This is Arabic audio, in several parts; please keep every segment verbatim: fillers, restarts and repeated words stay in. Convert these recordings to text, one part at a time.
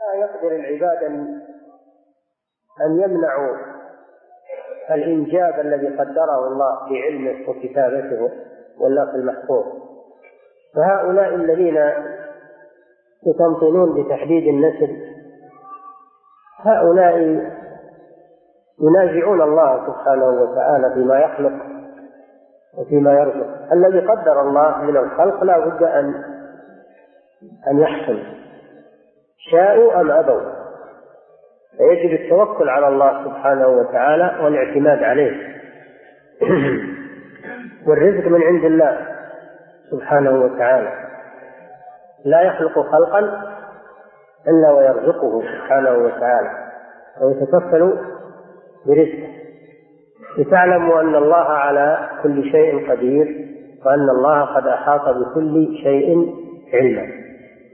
لا يقدر العباد أن يمنعوا الإنجاب الذي قدره الله في علمه وكتابته واللوح المحفوظ. فهؤلاء الذين يتمطنون بتحديد النسل هؤلاء ينازعون الله سبحانه وتعالى فيما يخلق وفيما يرزق. الذي قدر الله من الخلق لا بد أن أن يحصل شاءوا أم أبوا، فيجب التوكل على الله سبحانه وتعالى والاعتماد عليه. والرزق من عند الله سبحانه وتعالى، لا يخلق خلقا إلا ويرزقه سبحانه وتعالى ويتكفل برزقه. لتعلموا أن الله على كل شيء قدير وأن الله قد أحاط بكل شيء علما.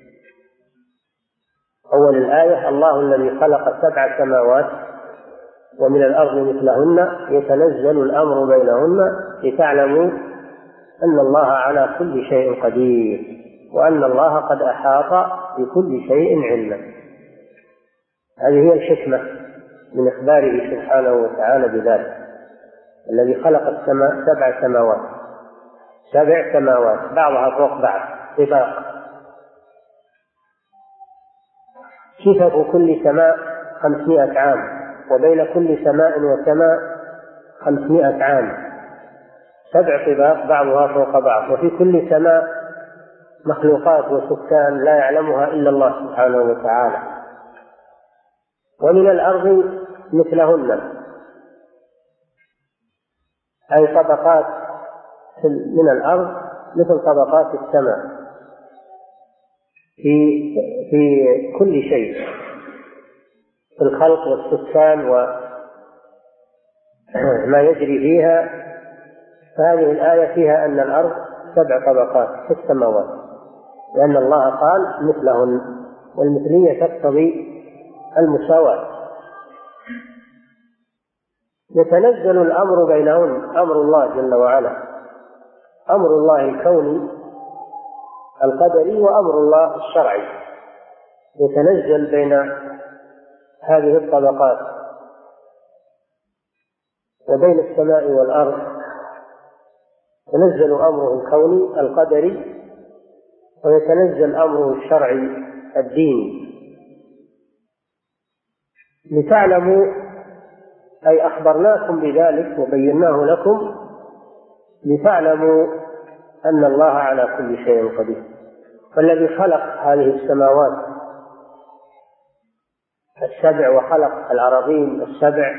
أول الآية: الله الذي خلق سبع سماوات ومن الأرض مثلهن يتنزل الأمر بينهن لتعلموا أن الله على كل شيء قدير وأن الله قد أحاط بكل شيء علما. هذه هي الحكمة من إخباره سبحانه وتعالى بذلك، الذي خلق السماء سبع سماوات سبع سماوات بعضها فوق بعض طباق. صفة كل سماء خمسمائة عام، وبين كل سماء وسماء خمسمائة عام، سبع طباق بعضها فوق بعض. وفي كل سماء مخلوقات وسكان لا يعلمها إلا الله سبحانه وتعالى. ومن الأرض مثلهن، أي طبقات من الأرض مثل طبقات السماء في في كل شيء، في الخلق والسكان وما يجري فيها. فهذه الآية فيها أن الأرض سبع طبقات في السماوات، لأن الله قال مثلهن، والمثلية تقتضي المساواة. يتنزل الأمر بينهن، أمر الله جل وعلا، أمر الله الكوني القدري وأمر الله الشرعي، يتنزل بين هذه الطبقات وبين السماء والأرض. يتنزل أمره الكوني القدري ويتنزل أمره الشرعي الديني، لتعلموا، أي أخبرناكم بذلك وبيناه لكم لتعلموا أن الله على كل شيء قدير. فالذي خلق هذه السماوات السبع وخلق الأراضين السبع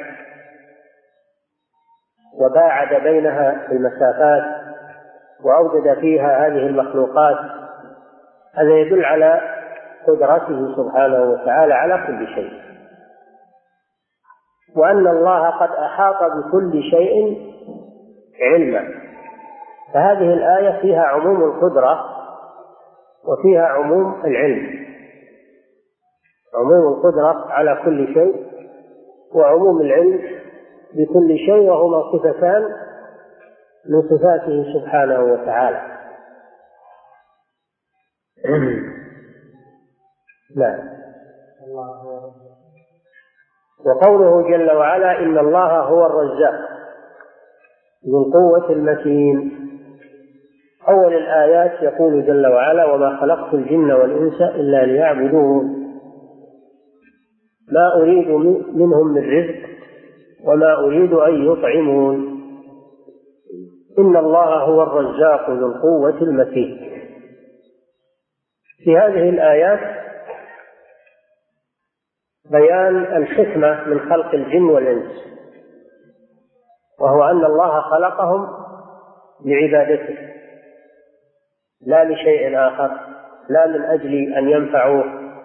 وباعد بينها المسافات وأوجد فيها هذه المخلوقات، هذا يدل على قدرته سبحانه وتعالى على كل شيء، وأن الله قد أحاط بكل شيء علما. فهذه الآية فيها عموم القدرة وفيها عموم العلم، عموم القدرة على كل شيء وعموم العلم بكل شيء، وهما صفتان من صفاته سبحانه وتعالى. لا. وقوله جل وعلا: إن الله هو الرزاق ذو القوة المتين. أول الآيات يقول جل وعلا: وما خلقت الجن والإنس إلا ليعبدون ما أريد منهم من رزق وما أريد أن يطعمون إن الله هو الرزاق ذو القوة المتين. في هذه الآيات بيان الحكمة من خلق الجن والإنس، وهو أن الله خلقهم لعبادته لا لشيء آخر، لا من أجل أن ينفعوه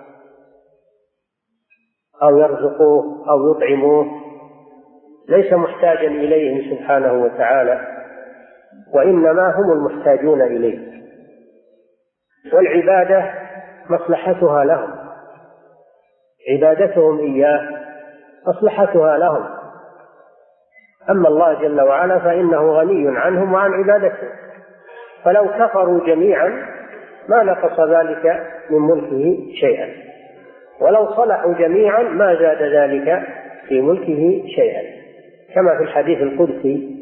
أو يرزقوه أو يطعموه، ليس محتاجا إليهم سبحانه وتعالى، وإنما هم المحتاجون إليه، والعبادة مصلحتها لهم، عبادتهم إياه مصلحتها لهم. أما الله جل وعلا فإنه غني عنهم وعن عبادته، فلو كفروا جميعا ما نقص ذلك من ملكه شيئا. ولو صلحوا جميعا ما زاد ذلك في ملكه شيئا، كما في الحديث القدسي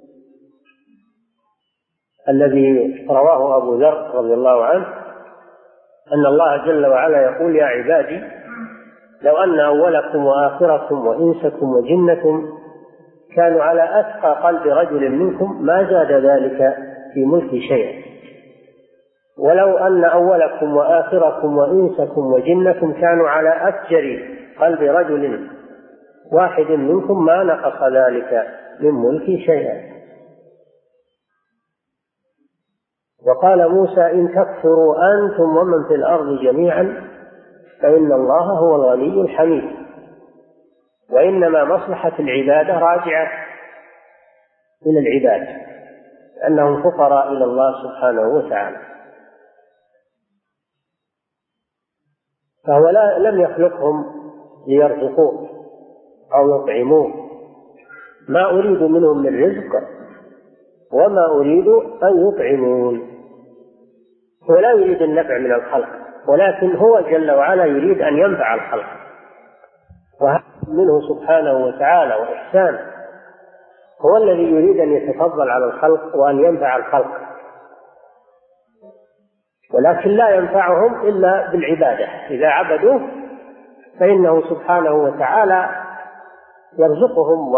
الذي رواه أبو ذر رضي الله عنه أن الله جل وعلا يقول: يا عبادي لو أن أولكم وآخركم وإنسكم وجنكم كانوا على أتقى قلب رجل منكم ما زاد ذلك في ملكي شيئا، ولو أن أولكم وآخركم وإنسكم وجنكم كانوا على أفجر قلب رجل واحد منكم ما نقص ذلك من ملكي شيئا. وقال موسى: إن تكفروا أنتم ومن في الأرض جميعا فإن الله هو الغني الحميد، وإنما مصلحة العبادة راجعة إلى العباد لأنهم فقراء إلى الله سبحانه وتعالى، فهو لا لم يخلقهم ليرزقوه أو يطعموه، ما أريد منهم من رزق وما أريد أن يطعمون. هو لا يريد النفع من الخلق، ولكن هو جل وعلا يريد أن ينفع الخلق، وهذا منه سبحانه وتعالى وإحسانه. هو الذي يريد أن يتفضل على الخلق وأن ينفع الخلق، ولكن لا ينفعهم إلا بالعبادة. إذا عبدوه فإنه سبحانه وتعالى يرزقهم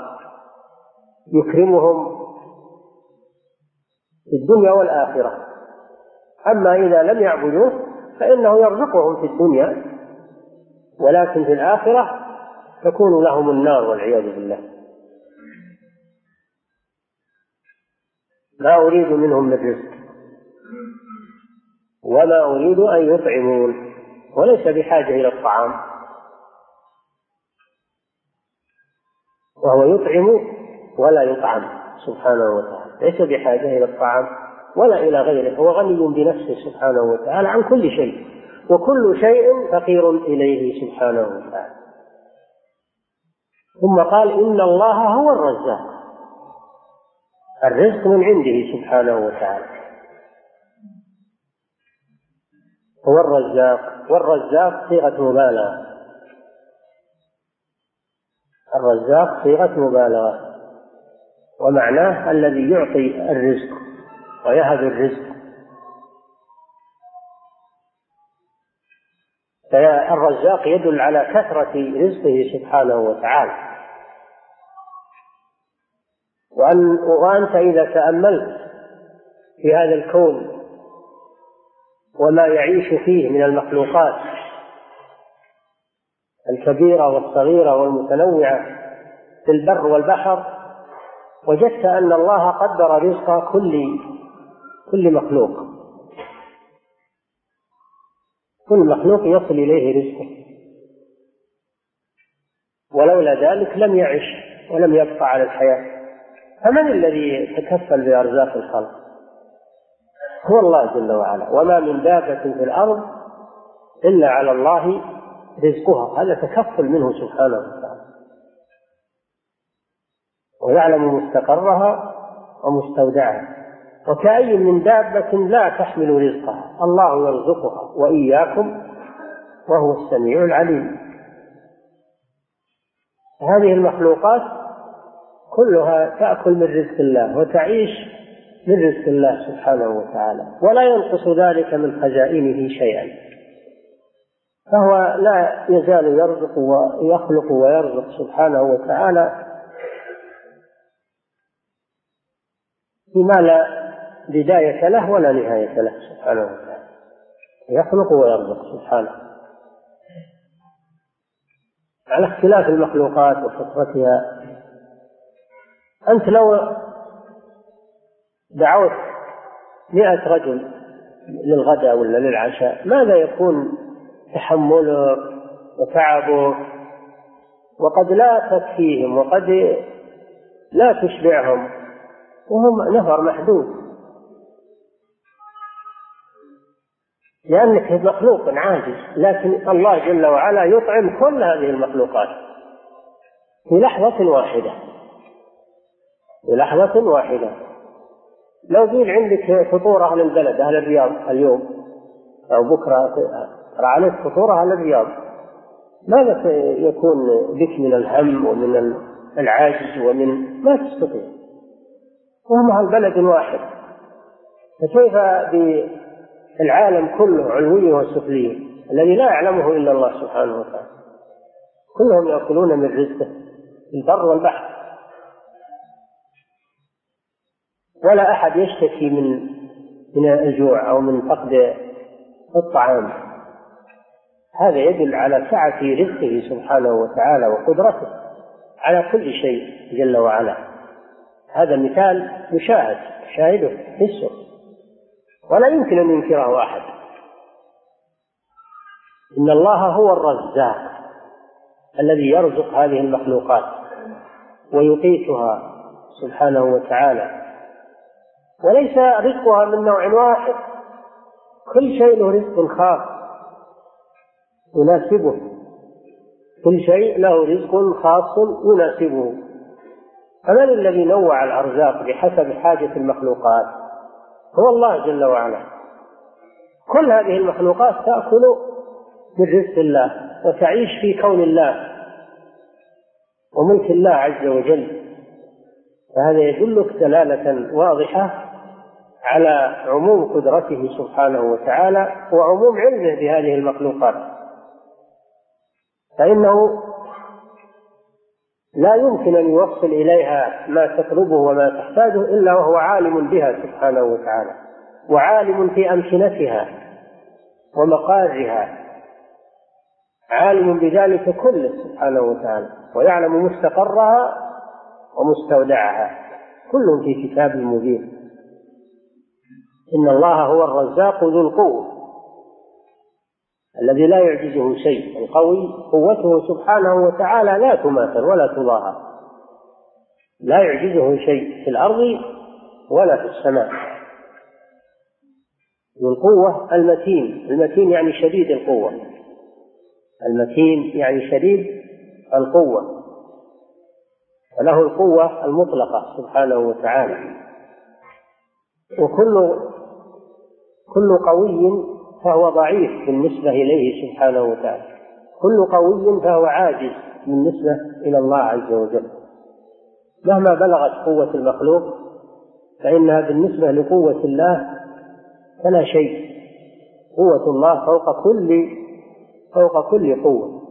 ويكرمهم في الدنيا والآخرة. أما إذا لم يعبدوه فإنه يرزقهم في الدنيا، ولكن في الآخرة تكون لهم النار والعياذ بالله. لا أريد منهم من رزق وما أريد أن يطعمون، وليس بحاجة إلى الطعام، وهو يطعم ولا يطعم سبحانه وتعالى، ليس بحاجة إلى الطعام ولا إلى غيره، هو غني بنفسه سبحانه وتعالى عن كل شيء، وكل شيء فقير إليه سبحانه وتعالى. ثم قال: إن الله هو الرزاق، الرزق من عنده سبحانه وتعالى، هو الرزاق. والرزاق صيغة مبالغة، الرزاق صيغة مبالغة، ومعناه الذي يعطي الرزق ويهب الرزق. فالرزاق يدل على كثرة رزقه سبحانه وتعالى. وأن وأنت إذا تأملت في هذا الكون وما يعيش فيه من المخلوقات الكبيرة والصغيرة والمتنوعة في البر والبحر، وجدت أن الله قدر رزق كل كل مخلوق، كل مخلوق يصل إليه رزقه، ولولا ذلك لم يعش ولم يبقى على الحياة. فمن الذي يتكفل بأرزاق الخلق؟ هو الله جل وعلا. وما من دابة في الأرض إلا على الله رزقها، هذا تكفل منه سبحانه وتعالى، ويعلم مستقرها ومستودعها. وكأي من دابة لا تحمل رزقها، الله يرزقها وإياكم وهو السميع العليم. هذه المخلوقات كلها تأكل من رزق الله وتعيش من رزق الله سبحانه وتعالى، ولا ينقص ذلك من خزائنه شيئا، فهو لا يزال يرزق ويخلق ويرزق سبحانه وتعالى بما لا بداية له ولا نهاية له سبحانه وتعالى، يخلق ويرزق سبحانه على اختلاف المخلوقات وفطرتها. أنت لو دعوت مئة رجل للغداء ولا للعشاء ماذا يكون تحملك وتعبك؟ وقد لا تكفيهم وقد لا تشبعهم، وهم نفر محدود، لأنك مخلوق عاجز، لكن الله جل وعلا يطعم كل هذه المخلوقات في لحظة واحدة، في لحظة واحدة. لو قيل عندك فطور أهل البلد أهل الرياض اليوم أو بكرة عليك فطور أهل الرياض، ماذا يكون بك من الهم ومن العاجز ومن ما تستطيع، وهم على بلد واحد، فكيف بالعالم كله علوي وسفلي الذي لا يعلمه إلا الله سبحانه وتعالى؟ كلهم يأكلون من رزقه في البر والبحر، ولا أحد يشتكي من من الجوع أو من فقد الطعام. هذا يدل على سعة رزقه سبحانه وتعالى وقدرته على كل شيء جل وعلا. هذا مثال مشاهد شاهده حسه ولا يمكن أن ينكره أحد. إن الله هو الرزاق الذي يرزق هذه المخلوقات ويقيتها سبحانه وتعالى، وليس رزقها من نوع واحد، كل شيء له رزق خاص يناسبه، كل شيء له رزق خاص يناسبه. فمن الذي نوع الأرزاق بحسب حاجة المخلوقات؟ هو الله جل وعلا. كل هذه المخلوقات تأكل من رزق الله وتعيش في كون الله وملك الله عز وجل. فهذا يدلك دلالة واضحة على عموم قدرته سبحانه وتعالى وعموم علمه بهذه المخلوقات، فإنه لا يمكن أن يوصل إليها ما تطلبه وما تحتاجه إلا وهو عالم بها سبحانه وتعالى، وعالم في أمكنتها ومقارها، عالم بذلك كله سبحانه وتعالى، ويعلم مستقرها ومستودعها، كل في كتاب مبين. إن الله هو الرزاق ذو القوة الذي لا يعجزه شيء. القوي قوته سبحانه وتعالى لا تماثل ولا تضاهى، لا يعجزه شيء في الأرض ولا في السماء. ذو القوة المتين، المتين يعني شديد القوة، المتين يعني شديد القوة، فله القوة المطلقة سبحانه وتعالى. وكل كل قوي فهو ضعيف بالنسبة إليه سبحانه وتعالى، كل قوي فهو عاجز بالنسبة إلى الله عز وجل. مهما بلغت قوة المخلوق فإنها بالنسبة لقوة الله فلا شيء. قوة الله فوق كل فوق كل قوة.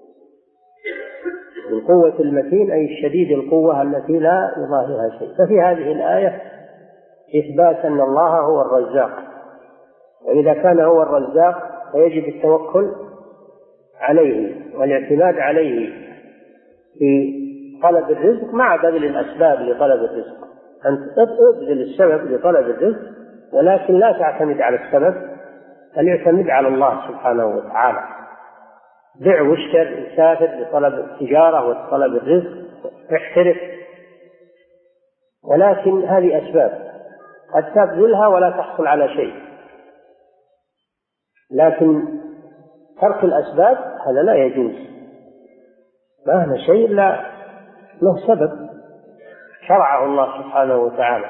القوة المتين أي الشديد القوة التي لا يضاهيها شيء. ففي هذه الآية إثبات أن الله هو الرزاق، وإذا كان هو الرزاق فيجب التوكل عليه والاعتماد عليه في طلب الرزق مع بذل الأسباب لطلب الرزق. أنت تبذل السبب لطلب الرزق ولكن لا تعتمد على السبب، بل يعتمد على الله سبحانه وتعالى. بع واشتر، سافر لطلب التجارة وطلب الرزق، احترف، ولكن هذه أسباب قد تبذلها ولا تحصل على شيء. لكن ترك الأسباب هذا لا يجوز، مهما شيء لا له سبب شرعه الله سبحانه وتعالى.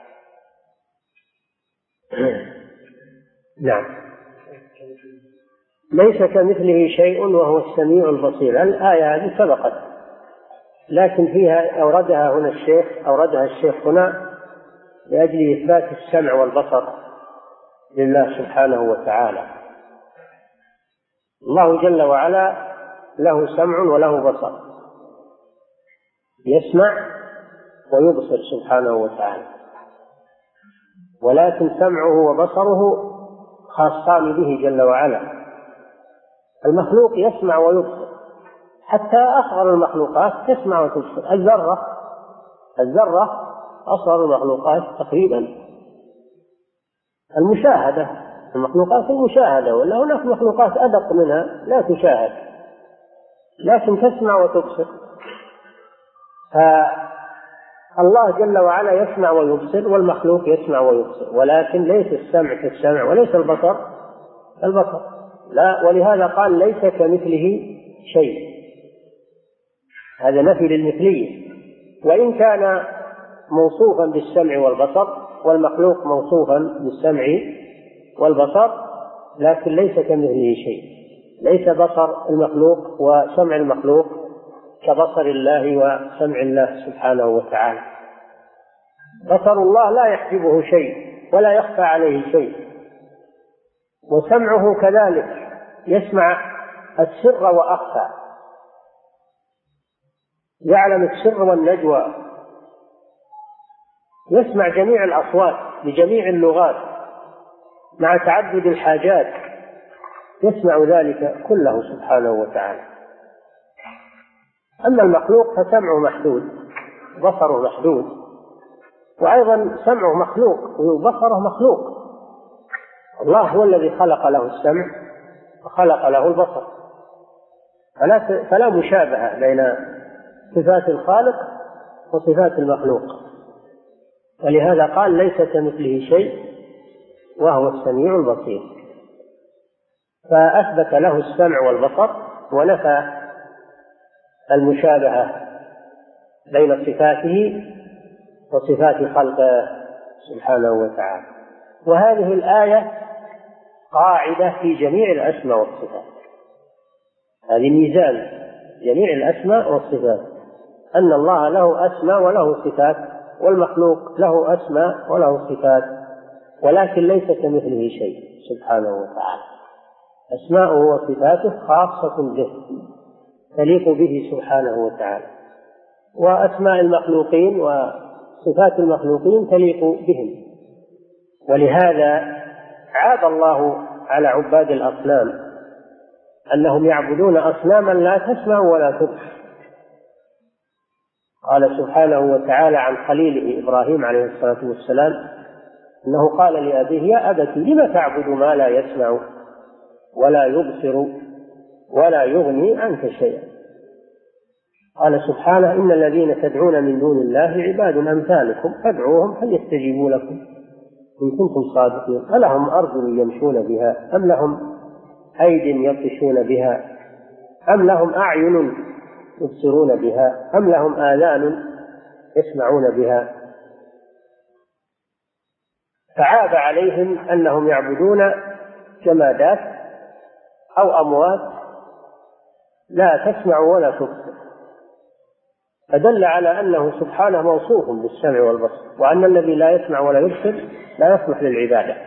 نعم. ليس كمثله شيء وهو السميع البصير. الآية هذه سبقت لكن فيها أوردها هنا الشيخ أوردها الشيخ هنا لأجل إثبات السمع والبصر لله سبحانه وتعالى. الله جل وعلا له سمع وله بصر، يسمع ويبصر سبحانه وتعالى، ولكن سمعه وبصره خاصان به جل وعلا. المخلوق يسمع ويبصر، حتى أصغر المخلوقات تسمع وتبصر. الذرة الذرة أصغر المخلوقات تقريبا المشاهدة، المخلوقات المشاهدة، ولا هناك مخلوقات أدق منها لا تشاهد لكن تسمع وتبصر. فالله جل وعلا يسمع ويبصر والمخلوق يسمع ويبصر، ولكن ليس السمع كالسمع وليس البصر البصر، لا. ولهذا قال ليس كمثله شيء، هذا نفي للمثلية. وإن كان موصوفا بالسمع والبصر والمخلوق موصوفا بالسمع والبصر، لكن ليس كمثله شيء. ليس بصر المخلوق وسمع المخلوق كبصر الله وسمع الله سبحانه وتعالى. بصر الله لا يحجبه شيء ولا يخفى عليه شيء، وسمعه كذلك يسمع السر وأخفى، يعلم السر والنجوى، يسمع جميع الأصوات بجميع اللغات مع تعدد الحاجات، يسمع ذلك كله سبحانه وتعالى. أما المخلوق فسمعه محدود، بصره محدود، وأيضا سمعه مخلوق وبصره مخلوق. الله هو الذي خلق له السمع وخلق له البصر، فلا فلا مشابهة بين صفات الخالق وصفات المخلوق، ولهذا قال ليس كمثله شيء وهو السميع البصير، فأثبت له السمع والبصر ونفى المشابهة بين صفاته وصفات خلقه سبحانه وتعالى. وهذه الآية قاعدة في جميع الأسماء والصفات، هذه ميزان جميع الأسماء والصفات، أن الله له أسماء وله صفات، والمخلوق له أسماء وله صفات، ولكن ليس كمثله شيء سبحانه وتعالى. أسماؤه وصفاته خاصة به، تليق به سبحانه وتعالى، وأسماء المخلوقين وصفات المخلوقين تليق بهم. ولهذا عاب الله على عباد الأصنام أنهم يعبدون أصناما لا تسمع ولا تبصر. قال سبحانه وتعالى عن خليله إبراهيم عليه الصلاة والسلام أنه قال لأبيه يا أبت لم تعبد ما لا يسمع ولا يبصر ولا يغني عنك شيئا. قال سبحانه إن الذين تدعون من دون الله عباد أمثالكم فادعوهم فليستجيبوا لكم إن كنتم صادقين. ألهم أرجل يمشون بها أم لهم أيد يبطشون بها أم لهم أعين يبصرون بها أم لهم آذان يسمعون بها. فعاب عليهم أنهم يعبدون جمادات أو أموات لا تسمع ولا تبصر، فدل على أنه سبحانه موصوف بالسمع والبصر، وأن الذي لا يسمع ولا يبصر لا يصلح للعبادة،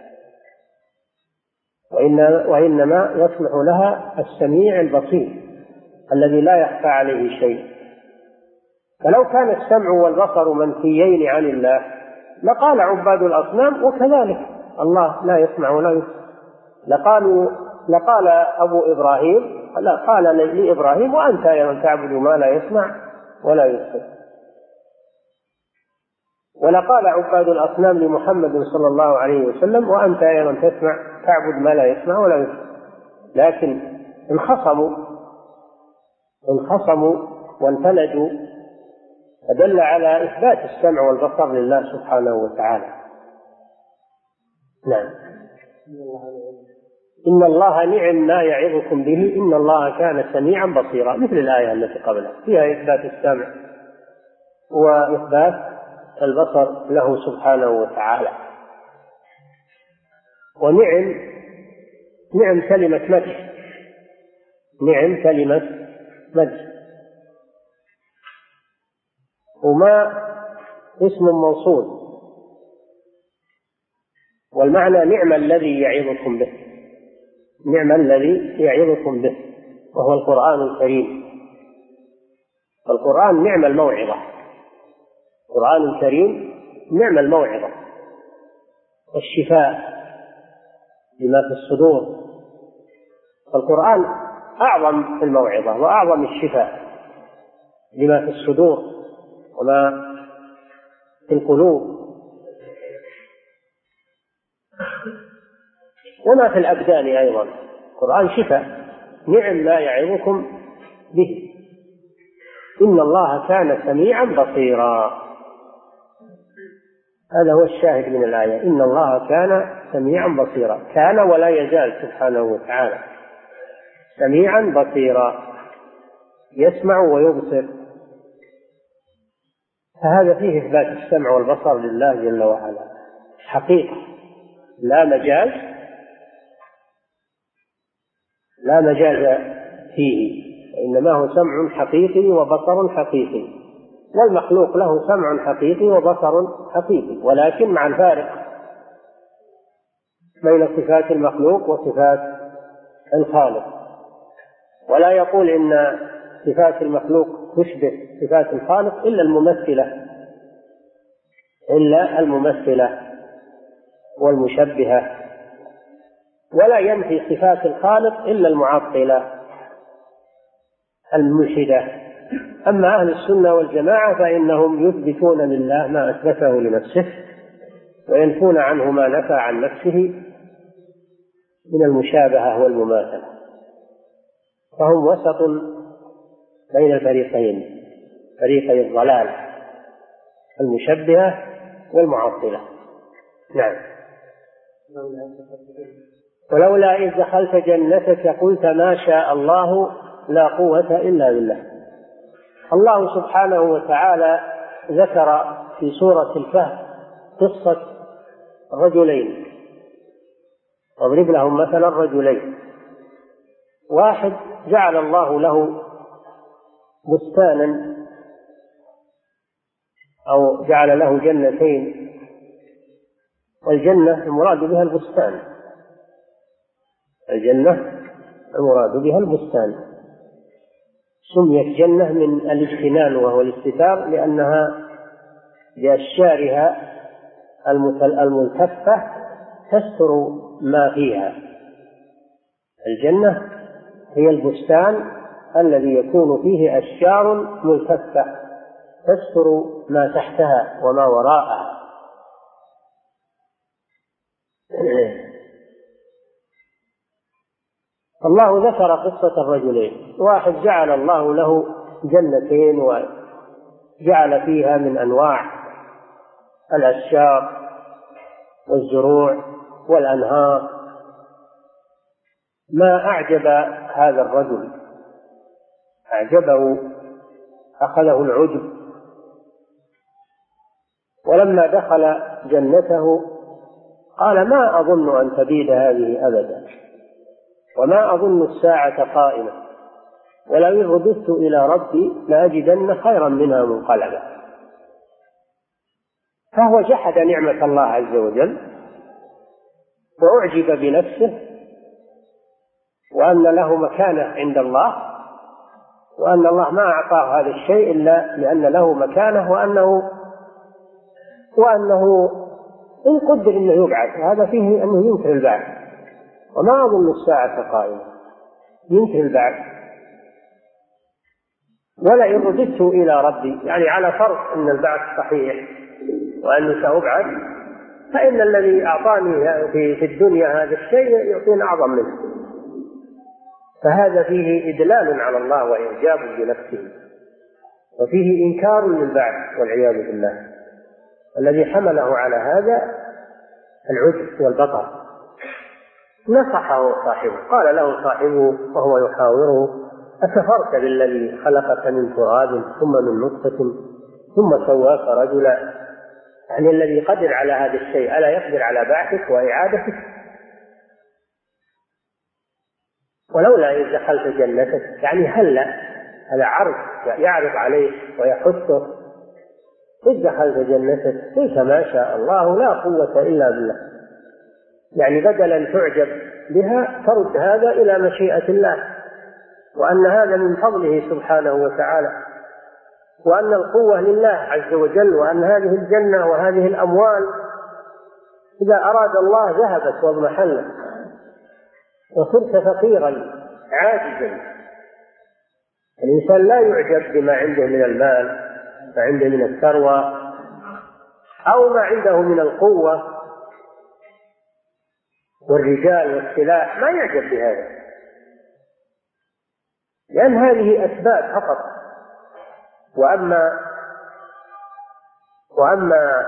وإنما يصلح لها السميع البصير الذي لا يخفى عليه شيء. فلو كان السمع والبصر منفيين عن الله لقال عباد الأصنام وكذلك الله لا يسمع ولا يبصر، لقالوا لقال أبو إبراهيم لا قال لإبراهيم وأنت يا من تعبد ما لا يسمع ولا يبصر، ولقال عباد الأصنام لمحمد صلى الله عليه وسلم وأنت يا من تسمع تعبد ما لا يسمع ولا يبصر. لكن انخصموا انخصموا وانفلجوا، فدل على إثبات السمع والبصر لله سبحانه وتعالى. نعم. إن الله نعم ما يعظكم به إن الله كان سميعا بصيرا، مثل الآية التي قبلها فيها إثبات السمع وإثبات البصر له سبحانه وتعالى. ونعم نعم كلمة مدح، نعم كلمة مدح، وما اسم موصول، والمعنى نعم الذي يعظكم به، نعم الذي يعظكم به وهو القرآن الكريم. القرآن نعم الموعظة، القرآن الكريم نعم الموعظة والشفاء لما في الصدور. القرآن أعظم الموعظة وأعظم الشفاء لما في الصدور وما في القلوب وما في الأبدان أيضا. القرآن شفاء، نعم ما يعظكم به إن الله كان سميعا بصيرا. هذا هو الشاهد من الآية، إن الله كان سميعا بصيرا، كان ولا يزال سبحانه وتعالى سميعا بصيرا، يسمع ويبصر. فهذا فيه إثبات السمع والبصر لله جل وعلا حقيقة، لا مجاز لا مجاز فيه، إنما هو سمع حقيقي وبصر حقيقي، والمخلوق له سمع حقيقي وبصر حقيقي، ولكن مع الفارق بين صفات المخلوق وصفات الخالق. ولا يقول إن صفات المخلوق تشبه صفات الخالق إلا الممثلة إلا الممثلة والمشبهة، ولا ينفي صفات الخالق إلا المعطلة الملحدة. أما أهل السنة والجماعة فإنهم يثبتون لله ما أثبته لنفسه وينفون عنه ما نفى عن نفسه من المشابهة والمماثلة، فهم وسط بين الفريقين، فريقي الضلال المشبهة والمعطلة. نعم. ولولا إذ دخلت جنتك قلت ما شاء الله لا قوة إلا بالله. الله سبحانه وتعالى ذكر في سورة الكهف قصة رجلين، واضرب لهم مثلا رجلين، واحد جعل الله له بستانا أو جعل له جنتين، والجنة المراد بها البستان، الجنة المراد بها البستان، سميت جنة من الاجتنان وهو الاستتار لأنها بأشجارها الملتفة تستر ما فيها. الجنة هي البستان الذي يكون فيه أشجار ملتفة تستر ما تحتها وما وراءها. الله ذكر قصة الرجلين، واحد جعل الله له جنتين وجعل فيها من أنواع الأشجار والزروع والأنهار. ما أعجب هذا الرجل، أعجبه، أخذه العجب، ولما دخل جنته قال ما أظن أن تبيد هذه أبدا، وما أظن الساعة قائمة، ولئن رددت إلى ربي لأجدن خيرا منها منقلبا. فهو جحد نعمة الله عز وجل وأعجب بنفسه وأن له مكانة عند الله، وأن الله ما أعطاه هذا الشيء إلا لأن له مكانة، وأنه وأنه إن قدر أنه يبعث، هذا فيه أنه ينكر البعث، وما أظن الساعة قائمة، ينكر البعث. ولئن رددت إلى ربي، يعني على فرض أن البعث صحيح وأني سأبعث، فإن الذي أعطاني في الدنيا هذا الشيء يعطيني أعظم منه. فهذا فيه إدلال على الله وإعجاب بنفسه، وفيه إنكار للبعث والعياذ بالله. الذي حمله على هذا العجب والبطر. نصحه صاحبه، قال له صاحبه وهو يحاوره أكفرت بالذي خلقك من تراب ثم من نطفة ثم سواك رجلا؟ يعني الذي قدر على هذا الشيء ألا يقدر على بعثك وإعادتك؟ ولولا إذ دخلت جنتك، يعني هلا هذا عرض يعرض عليه ويحثه. إذ دخلت جنتك قلت ما شاء الله لا قوة إلا بالله، يعني بدل أن تعجب بها ترد هذا إلى مشيئة الله، وأن هذا من فضله سبحانه وتعالى، وأن القوة لله عز وجل، وأن هذه الجنة وهذه الأموال إذا أراد الله ذهبت واضمحلت، وصرت فقيرا عاجزا. الإنسان لا يعجب بما عنده من المال، ما عنده من الثروة، أو ما عنده من القوة والرجال والسلاح، ما يعجب بهذا، لأن هذه أسباب فقط. وأما وأما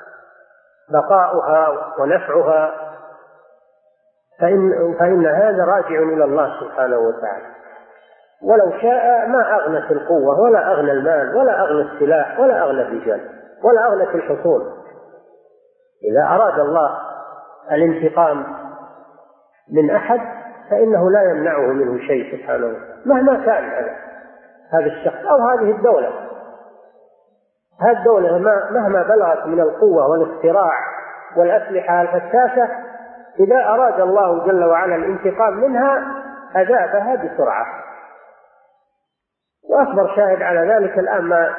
بقاؤها ونفعها فإن, فإن هذا راجع إلى الله سبحانه وتعالى. ولو شاء ما أغنت القوة ولا أغنى المال ولا أغنى السلاح ولا أغنى الرجال ولا أغنت الحصول. إذا أراد الله الانتقام من أحد فإنه لا يمنعه منه شيء سبحانه مهما كان هذا هذا الشخص أو هذه الدولة. هذه الدولة مهما بلغت من القوة والاختراع والأسلحة الفتاشة، إذا أراد الله جل وعلا الانتقام منها أذابها بسرعة. وأكبر شاهد على ذلك الآن ما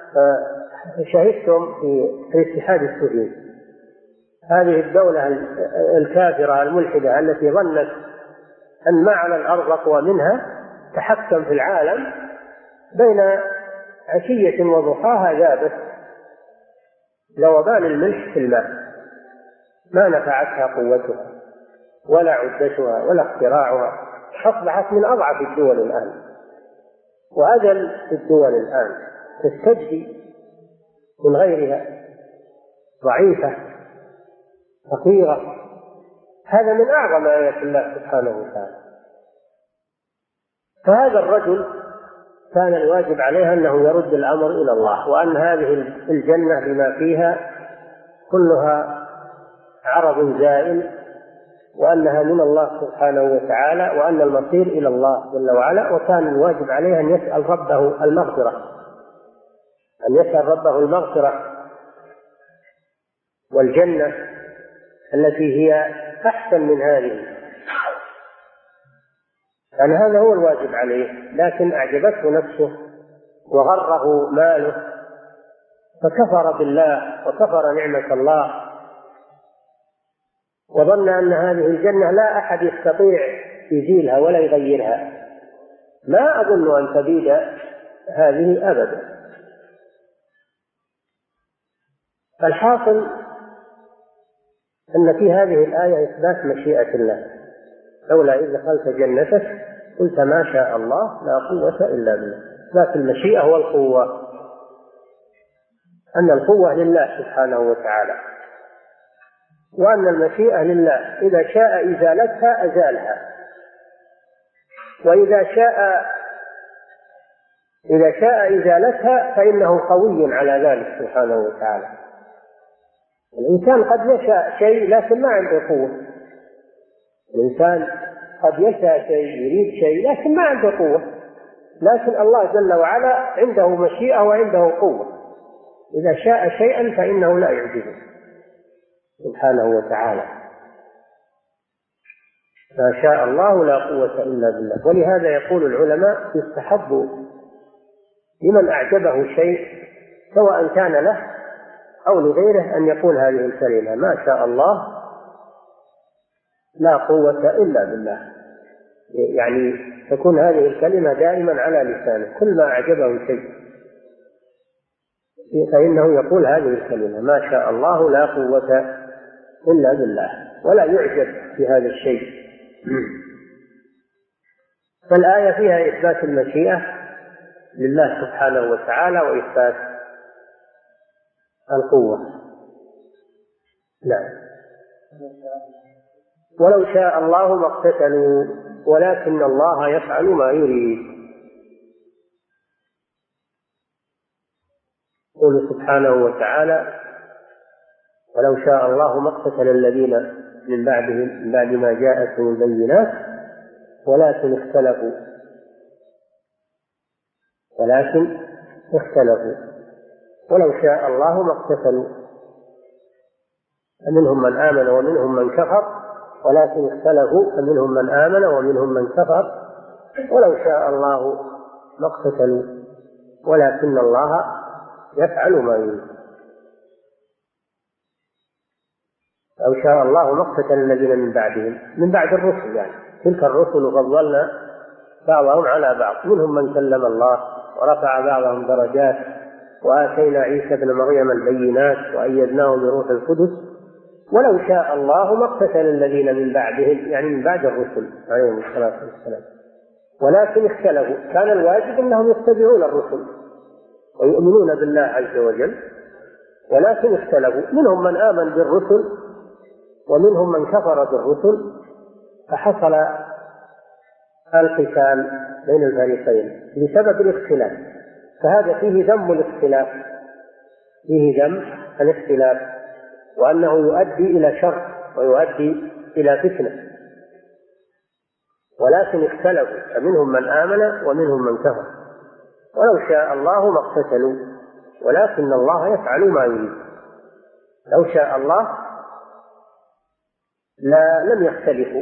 شهدتم في الاتحاد السوري، هذه الدولة الكافرة الملحدة التي ظنت أن ما على الأرض أقوى منها تحكم في العالم، بين عشية وضحاها ذابت ذوبان الملح في الماء، ما نفعتها قوتها ولا عدتها ولا اختراعها، أصبحت من أضعف الدول الآن وأذل الدول الآن، تستجدي من غيرها، ضعيفة فقيرة. هذا من أعظم آيات الله سبحانه وتعالى. فهذا الرجل كان الواجب عليه أنه يرد الأمر إلى الله، وأن هذه الجنة بما فيها كلها عرض زائل، وأنها من الله سبحانه وتعالى، وأن المصير إلى الله جل وعلا. وكان الواجب عليه أن يسأل ربه المغفرة، أن يسأل ربه المغفرة والجنة التي هي أحسن من هذه، يعني هذا هو الواجب عليه. لكن أعجبته نفسه وغره ماله فكفر بالله وكفر نعمة الله، وظن أن هذه الجنة لا أحد يستطيع يزيلها ولا يغيرها. ما أظن أن تبيد هذه أبدا. الحاصل أن في هذه الآية إثبات مشيئة الله، لولا إذ دخلت جنتك قلت ما شاء الله لا قوة إلا بالله. إثبات المشيئة والقوة، أن القوة لله سبحانه وتعالى، وأن المشيئة لله، إذا شاء إزالتها أزالها، وإذا شاء إذا شاء إزالتها فإنه قوي على ذلك سبحانه وتعالى. الإنسان قد يشاء شيء لكن ما عنده قوة، الإنسان قد يشاء شيء يريد شيء لكن ما عنده قوة، لكن الله جل وعلا عنده مشيئة وعنده قوة. إذا شاء شيئا فإنه لا يعجزه سبحانه وتعالى. ما شاء الله لا قوة إلا بالله. ولهذا يقول العلماء يستحب لمن أعجبه شيء سواء كان له أو لغيره أن يقول هذه الكلمة ما شاء الله لا قوة إلا بالله، يعني تكون هذه الكلمة دائما على لسانه، كل ما أعجبه شيء فإنه يقول هذه الكلمة ما شاء الله لا قوة إلا بالله، ولا يعجب بهذا الشيء. فالآية فيها إثبات المشيئة لله سبحانه وتعالى وإثبات القوة. نعم. ولو شاء الله ما اقتتلوا ولكن الله يفعل ما يريد. يقول سبحانه وتعالى ولو شاء الله ما اقتتل الذين من بعدهم من بعد ما جاءتهم البينات ولكن اختلفوا ولكن اختلفوا ولو شاء الله ما اقتتلوا، فمنهم من آمن ومنهم من كفر ولكن اختلفوا، فمنهم من آمن ومنهم من كفر ولو شاء الله ما اقتتلوا ولكن الله يفعل ما يريد. لو شاء الله ما اقتتل الذين من بعدهم من بعد الرسل، يعني تلك الرسل فضلنا بعضهم على بعض، منهم من كلم الله ورفع بعضهم درجات وآتينا عيسى بن مريم البينات وأيدناه بروح القدس. ولو شاء الله ما اقتتل الذين من بعدهم، يعني من بعد الرسل عليهم الصلاة والسلام، ولكن اختلفوا. كان الواجب أنهم يتبعون الرسل ويؤمنون بالله عز وجل، ولكن اختلفوا، منهم من آمن بالرسل ومنهم من كفر بالرسل، فحصل القتال بين الفريقين بسبب الاختلاف. فهذا فيه ذم الاختلاف، فيه ذم الاختلاف، وأنه يؤدي إلى شر ويؤدي إلى فتنة. ولكن اختلفوا، فمنهم من آمن ومنهم من كفر. ولو شاء الله ما اقتتلوا ولكن الله يفعل ما يريد. لو شاء الله لا لم يختلفوا،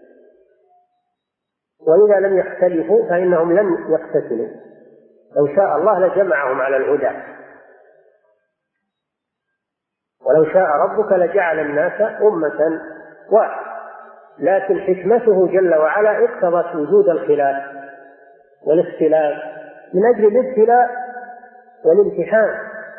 وإذا لم يختلفوا فإنهم لم يقتتلوا. لو شاء الله لجمعهم على الهدى، ولو شاء ربك لجعل الناس أمة واحدة، لكن حكمته جل وعلا اقتضت وجود الخلاف والاختلاف من أجل الابتلاء والامتحان.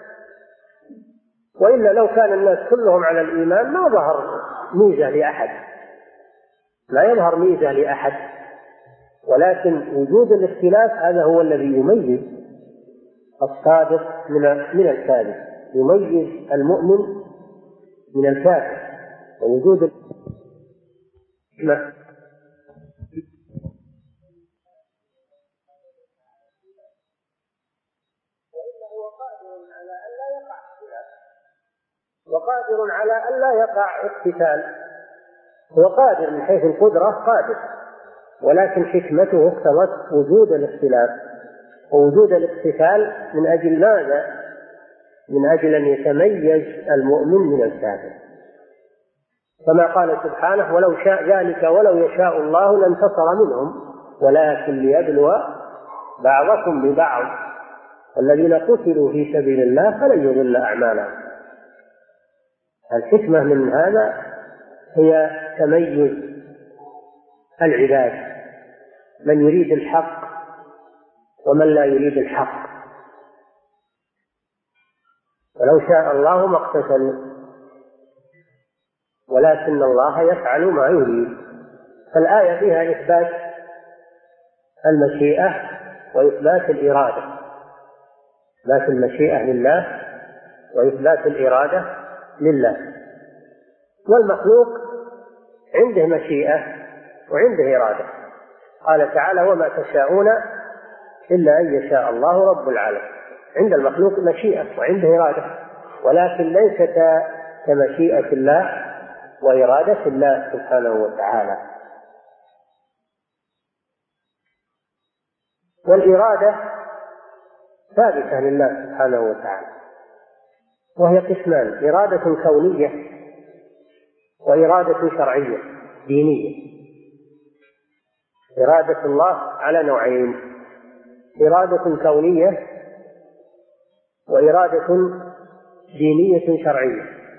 وإلا لو كان الناس كلهم على الإيمان ما ظهر ميزة لأحد، لا يظهر ميزة لأحد، ولكن وجود الاختلاف هذا هو الذي يميز الصادق من الكاذب، يميز المؤمن من الكافر. ووجود وقادر على أن لا يقع اقتتال، هو قادر من حيث القدرة قادر، ولكن حكمته اقتضت وجود الاختلاف ووجود الاقتتال. من أجل ماذا؟ من أجل أن يتميز المؤمن من الكافر، كما قال سبحانه: ولو شاء ذلك ولو يشاء الله لانتصر منهم ولكن ليبلو بعضكم ببعض والذين قتلوا في سبيل الله فلن يضل أعمالهم. الحكمة من هذا هي تميز العباد، من يريد الحق ومن لا يريد الحق. ولو شاء الله ما اقتتلوا ولكن الله يفعل ما يريد. فالآية فيها إثبات المشيئة وإثبات الإرادة، إثبات المشيئة لله وإثبات الإرادة لله. والمخلوق عنده مشيئة وعنده إرادة. قال تعالى: وما تشاءون إلا أن يشاء الله رب العالمين. عند المخلوق مشيئة وعنده إرادة، ولكن ليست كمشيئة الله وإرادة الله سبحانه وتعالى. والإرادة ثابتة لله سبحانه وتعالى، وهي قسمان: إرادة كونية وإرادة شرعية دينية. إرادة الله على نوعين: إرادة كونية وإرادة دينية شرعية.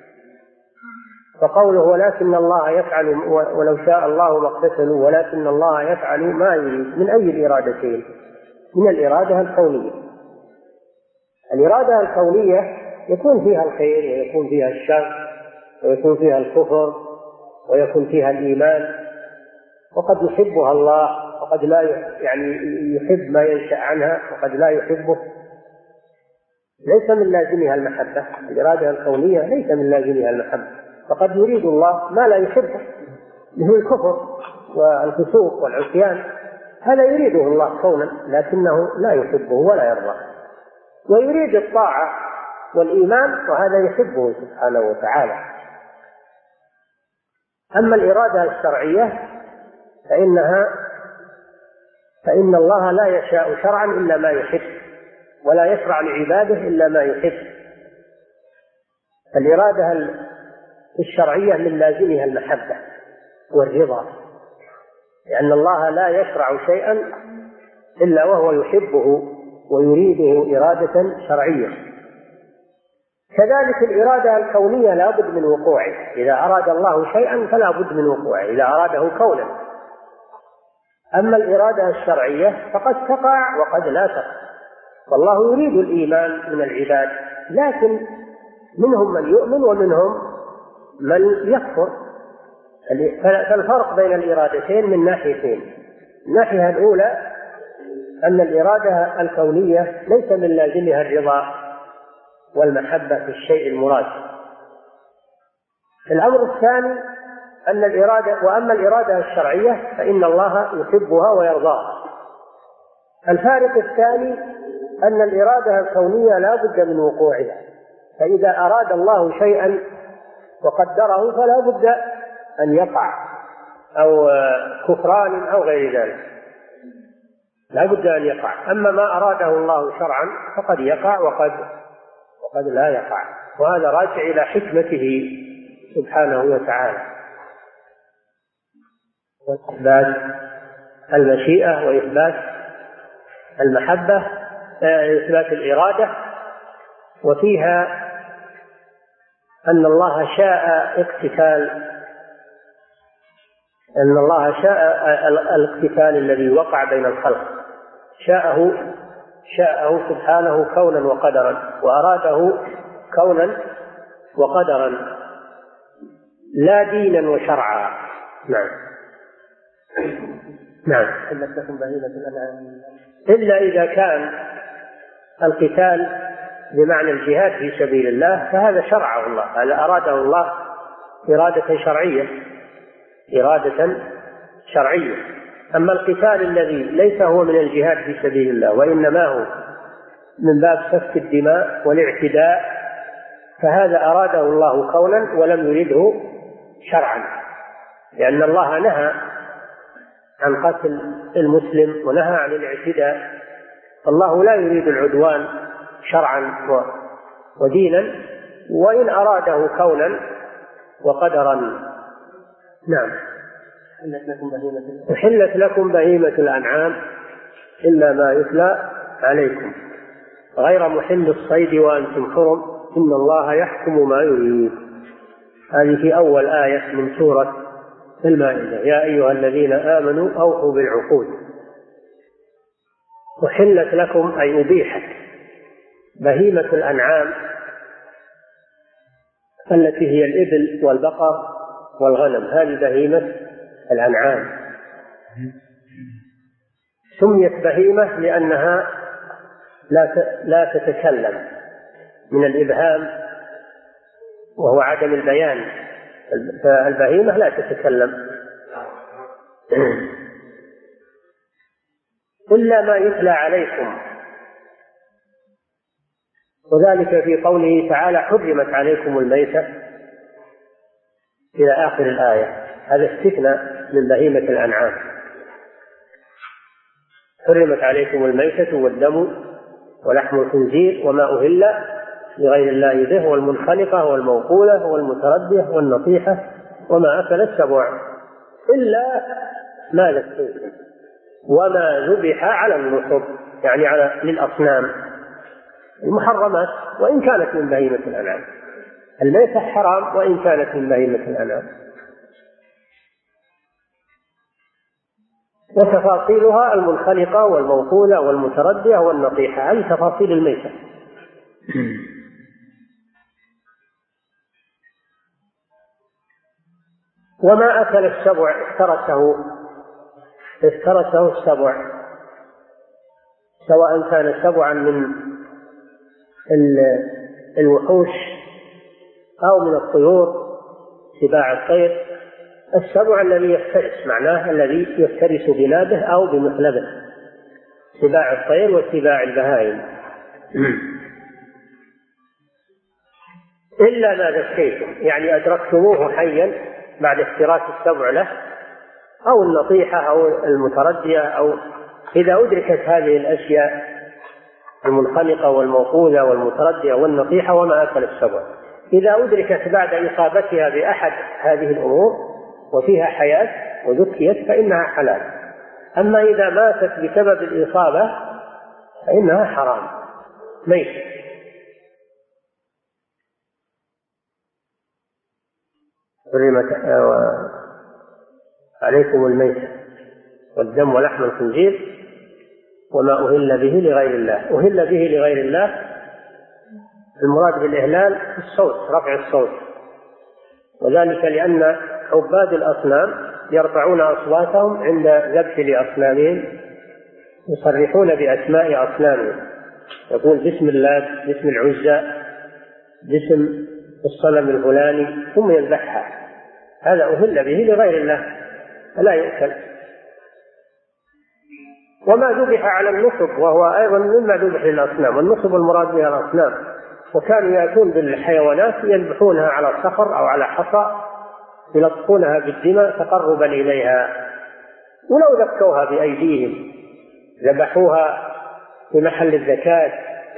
فقوله ولكن الله يفعل ولو شاء الله ما اقتتلوا ولكن الله يفعل ما يريد، من أي الإرادتين؟ من الإرادة الكونية. الإرادة الكونية يكون فيها الخير ويكون فيها الشر ويكون فيها الكفر ويكون فيها الإيمان، وقد يحبها الله وقد لا يعني يحب ما ينشأ عنها وقد لا يحبه. ليس من لازمها المحبة. الإرادة الكونية ليس من لازمها المحبة، فقد يريد الله ما لا يحبه مثل الكفر والفسوق والعصيان، هذا يريده الله كونا لكنه لا يحبه ولا يرضى. ويريد الطاعة والإيمان وهذا يحبه سبحانه وتعالى. أما الإرادة الشرعية فإنها فإن الله لا يشاء شرعا إلا ما يحب، ولا يشرع لعباده إلا ما يحب. الإرادة الشرعية من لازمها المحبة والرضا، لأن الله لا يشرع شيئا إلا وهو يحبه ويريده إرادة شرعية. كذلك الإرادة الكونية لا بد من وقوعه. إذا أراد الله شيئا فلا بد من وقوعه إذا أراده كونا. أما الإرادة الشرعية فقد تقع وقد لا تقع. والله يريد الإيمان من العباد، لكن منهم من يؤمن ومنهم من يكفر. فالفرق بين الإرادتين من ناحيتين: الناحية الأولى أن الإرادة الكونية ليس من لازمها الرضا والمحبة في الشيء المراد. الأمر الثاني أن الإرادة وأما الإرادة الشرعية فإن الله يحبها ويرضاها. الفارق الثاني أن الإرادة الكونية لا بد من وقوعها، فإذا أراد الله شيئا وقدره فلا بد أن يقع. أو كفران أو غير ذلك، لا بد أن يقع. أما ما أراده الله شرعا فقد يقع وقد وقد لا يقع، وهذا راجع إلى حكمته سبحانه وتعالى، وإثبات المشيئة وإثبات المحبة، إثبات الإرادة، وفيها أن الله شاء اقتتال أن الله شاء الاقتتال الذي وقع بين الخلق، شاءه شاءه سبحانه كونا وقدرا، وأراده كونا وقدرا لا دينا وشرعا. نعم نعم إلا إذا كان القتال بمعنى الجهاد في سبيل الله فهذا شرعه الله، هذا أراده الله إرادة شرعية إرادة شرعية. أما القتال الذي ليس هو من الجهاد في سبيل الله وإنما هو من باب سفك الدماء والاعتداء فهذا أراده الله كونا ولم يرده شرعا، لأن الله نهى عن قتل المسلم ونهى عن الاعتداء، الله لا يريد العدوان شرعا ودينا، وإن أراده كونا وقدرا. نعم أحلت لكم بهيمة الأنعام إلا ما يتلى عليكم غير محل الصيد وأنتم حرم إن الله يحكم ما يريد. هذه في أول آية من سورة المائدة: يا أيها الذين آمنوا أوفوا بالعقود. أحلت لكم أي أبيحت بهيمة الأنعام التي هي الإبل والبقر والغنم، هذه بهيمة الأنعام. سميت بهيمة لأنها لا لا تتكلم، من الإبهام وهو عدم البيان، فالبهيمة لا تتكلم إلا ما يتلى عليكم، وذلك في قوله تعالى: حرمت عليكم الميتة إلى آخر الآية. هذا استثناء من بهيمة الأنعام. حرمت عليكم الميتة والدم ولحم الخنزير وما أهل لغير الله به والمنخنقة والموقولة والمتردية والنطيحة وما أكل السبع إلا ما ذكيتم وما ذبح على النصب، يعني على للأصنام المحرمات وإن كانت من بهيمة الأنعام. الميتة حرام وإن كانت من بهيمة الأنعام. وتفاصيلها المنخنقة والموقولة والمتردية والنطيحة، هذه تفاصيل الميتة. وما أكل السبع افترسه افترسه السبع، سواء كان سبعا من الوحوش أو من الطيور سباع الطير. السبع الذي يفترس معناه الذي يفترس بنابه أو بمخلبه، سباع الطير وسباع البهائم. إلا ما ذكيتم، يعني أدركتموه حيا بعد افتراس السبع له، أو النطيحة أو المتردية، أو إذا أدركت هذه الأشياء المنخنقة والموقوذة والمتردية والنطيحة وما أكل السبع، إذا أدركت بعد إصابتها بأحد هذه الأمور وفيها حياة وذكيت فإنها حلال. أما إذا ماتت بسبب الإصابة فإنها حرام ميت. حرمت عليكم الميتة والدم ولحم الخنزير وما أهل به لغير الله. أهل به لغير الله المراد بالإهلال الصوت، رفع الصوت، وذلك لأن عباد الأصنام يرفعون أصواتهم عند ذبح لأصنامهم، يصرحون بأسماء أصنامهم، يقول بسم الله، باسم العزى، باسم الصنم الفلاني، ثم يذبحها. هذا أهل به لغير الله فلا يؤكل. وما ذبح على النصب وهو أيضا مما ذبح للأصنام، والنصب المراد بها الأصنام، وكانوا يأتون بالحيوانات يذبحونها على صخر أو على حصى يلطخونها بالدماء تقربا إليها، ولو ذكوها بأيديهم ذبحوها في محل الزكاة.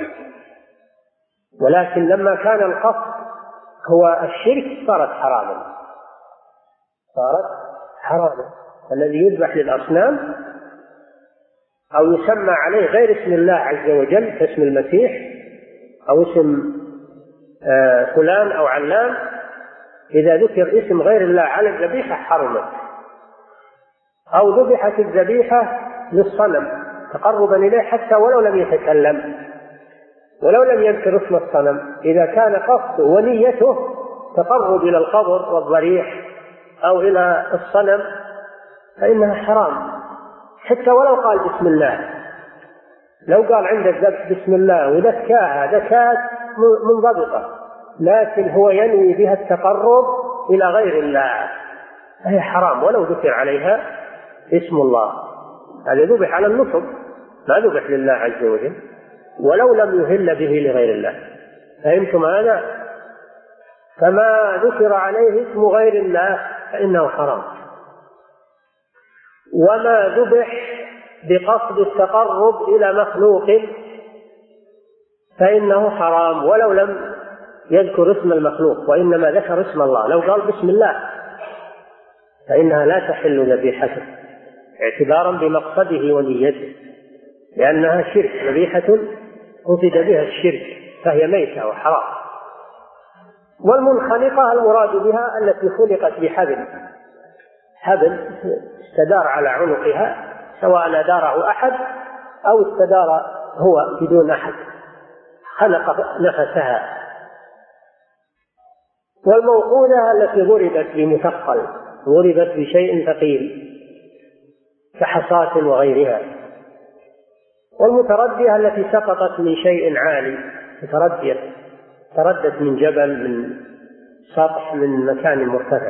ولكن لما كان القصد هو الشرك صارت حراما، صارت حراما. الذي يذبح للأصنام أو يسمى عليه غير اسم الله عز وجل كاسم المسيح أو اسم آه فلان أو علان، إذا ذكر اسم غير الله على الذبيحة حرمت. أو ذبحت الذبيحة للصنم تقربا إليه حتى ولو لم يتكلم، ولو لم يذكر اسم الصنم، إذا كان قصده ونيته تقرب إلى القبر والضريح أو إلى الصنم فإنها حرام، حتى ولو قال بسم الله. لو قال عند الذبح بسم الله وذكاها ذكاة منضبطة، لكن هو ينوي بها التقرب إلى غير الله، فهي حرام ولو ذكر عليها اسم الله. هذا ذبح على النصب، ما ذبح لله عز وجل، ولو لم يهل به لغير الله. فهمتم هذا؟ فما ذكر عليه اسم غير الله فإنه حرام. وما ذبح بقصد التقرب إلى مخلوق فإنه حرام ولو لم يذكر اسم المخلوق، وإنما ذكر اسم الله. لو قال بسم الله فإنها لا تحل ذبيحته اعتبارا بمقصده ونيته، لأنها شرك، ذبيحة قصد بها الشرك فهي ميتة وحرام. والمنخنقة المراد بها التي خلقت بحبل، حبل استدار على عنقها سواء داره أحد أو استدار هو بدون أحد، خلق نفسها. والموقوذة التي ضربت بمثقل، ضربت بشيء ثقيل كحصاة وغيرها. والمتردية التي سقطت من شيء عالي، متردية تردت من جبل، من سطح، من مكان مرتفع.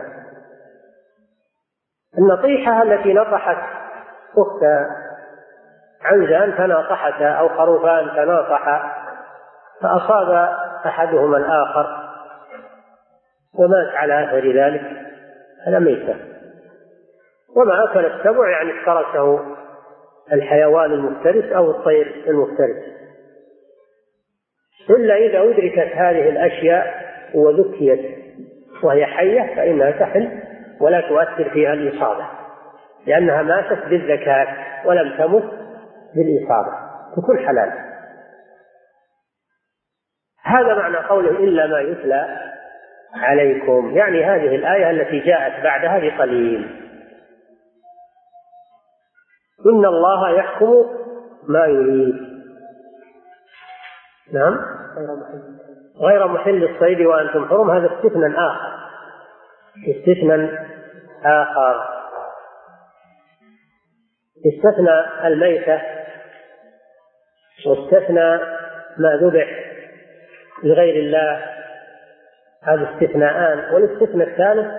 النطيحة التي نطحت أخت عنزان تناطحتا أو خروفان تناطحا فأصاب أحدهما الآخر ومات على أثر ذلك، هذا ميتة. وما أكل السبع يعني افترسه الحيوان المفترس أو الطير المفترس، إلا إذا أدركت هذه الأشياء وذكيت وهي حية فإنها تحل ولا تؤثر فيها الإصابة، لأنها ماتت بالذكاة ولم تمت بالإصابة، تكون حلال. هذا معنى قوله إلا ما يتلى عليكم، يعني هذه الآية التي جاءت بعدها بقليل. إن الله يحكم ما يريد. نعم، غير محل الصيد وأنتم حرم، هذا استثناء آخر، استثناء آخر استثنى الميتة واستثنى ما ذبح لغير الله، هذا استثناءان. والاستثناء الثالث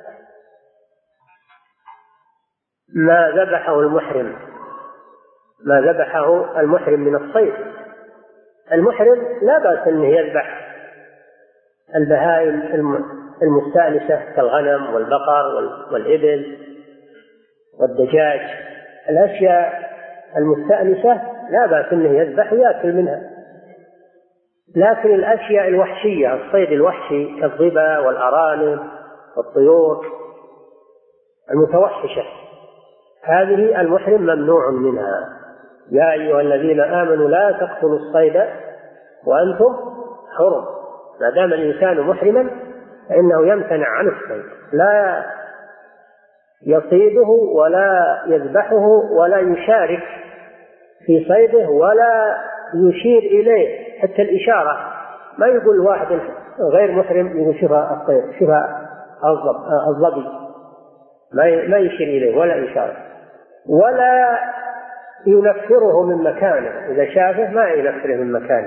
ما ذبحه المحرم، ما ذبحه المحرم من الصيد. المحرم لا بأس أنه يذبح البهائم المستأنسة كالغنم والبقر والإبل والدجاج، الأشياء المستأنسة لا بأس أنه يذبح ويأكل منها. لكن الأشياء الوحشية، الصيد الوحشي كالظبا والأرانب والطيور المتوحشة، هذه المحرم ممنوع منها. يا أيها الذين آمنوا لا تقتلوا الصيد وأنتم حرم. ما دام الإنسان محرما فإنه يمتنع عن الصيد، لا يصيده ولا يذبحه ولا يشارك في صيده ولا يشير إليه. حتى الإشارة ما يقول واحد غير محرم يقول شفاء الصيد، شفاء الظبي، ما يشير إليه ولا إشارة، ولا ينفره من مكانه، إذا شافه ما ينفره من مكانه،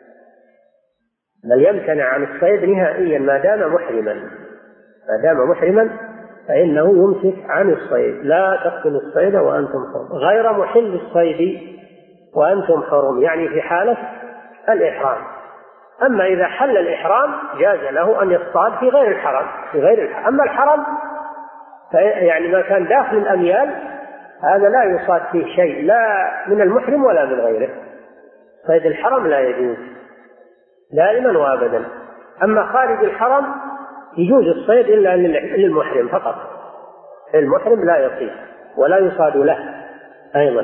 بل يمتنع عن الصيد نهائيا ما دام محرما. ما دام محرما فإنه يمسك عن الصيد. لا تقتلوا الصيد وأنتم حرم، غير محل الصيد وأنتم حرم، يعني في حالة الإحرام. أما إذا حل الإحرام جاز له أن يصطاد في غير الحرم في غير الحرم. أما الحرم يعني ما كان داخل الأميال هذا لا يصاد فيه شيء لا من المحرم ولا من غيره. صيد الحرم لا يجوز دائما وأبدا. أما خارج الحرم يجوز الصيد إلا للمحرم فقط، المحرم لا يصيد ولا يصاد له أيضا.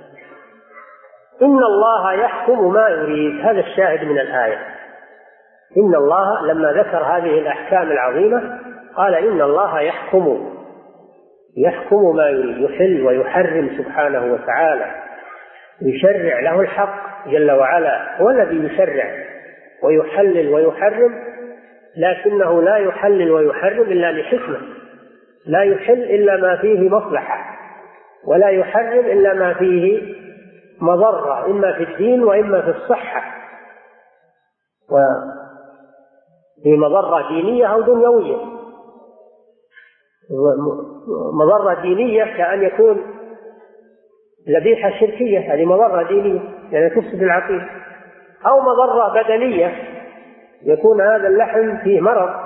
إن الله يحكم ما يريد، هذا الشاهد من الآية. إن الله لما ذكر هذه الأحكام العظيمة قال إن الله يحكم يحكم ما يريد، يحل ويحرم سبحانه وتعالى، يشرع له الحق جل وعلا، هو الذي يشرع ويحلل ويحرم، لكنه لا يحلل ويحرم إلا لحكمة، لا يحل إلا ما فيه مصلحة، ولا يحرم إلا ما فيه مضرة إما في الدين وإما في الصحة، وفي مضرة دينية أو دنيوية. مضرة دينية كأن يكون ذبيحة شركية، هذه مضرة دينية يعني تفسد العقيدة، أو مضرة بدنية يكون هذا اللحم فيه مرض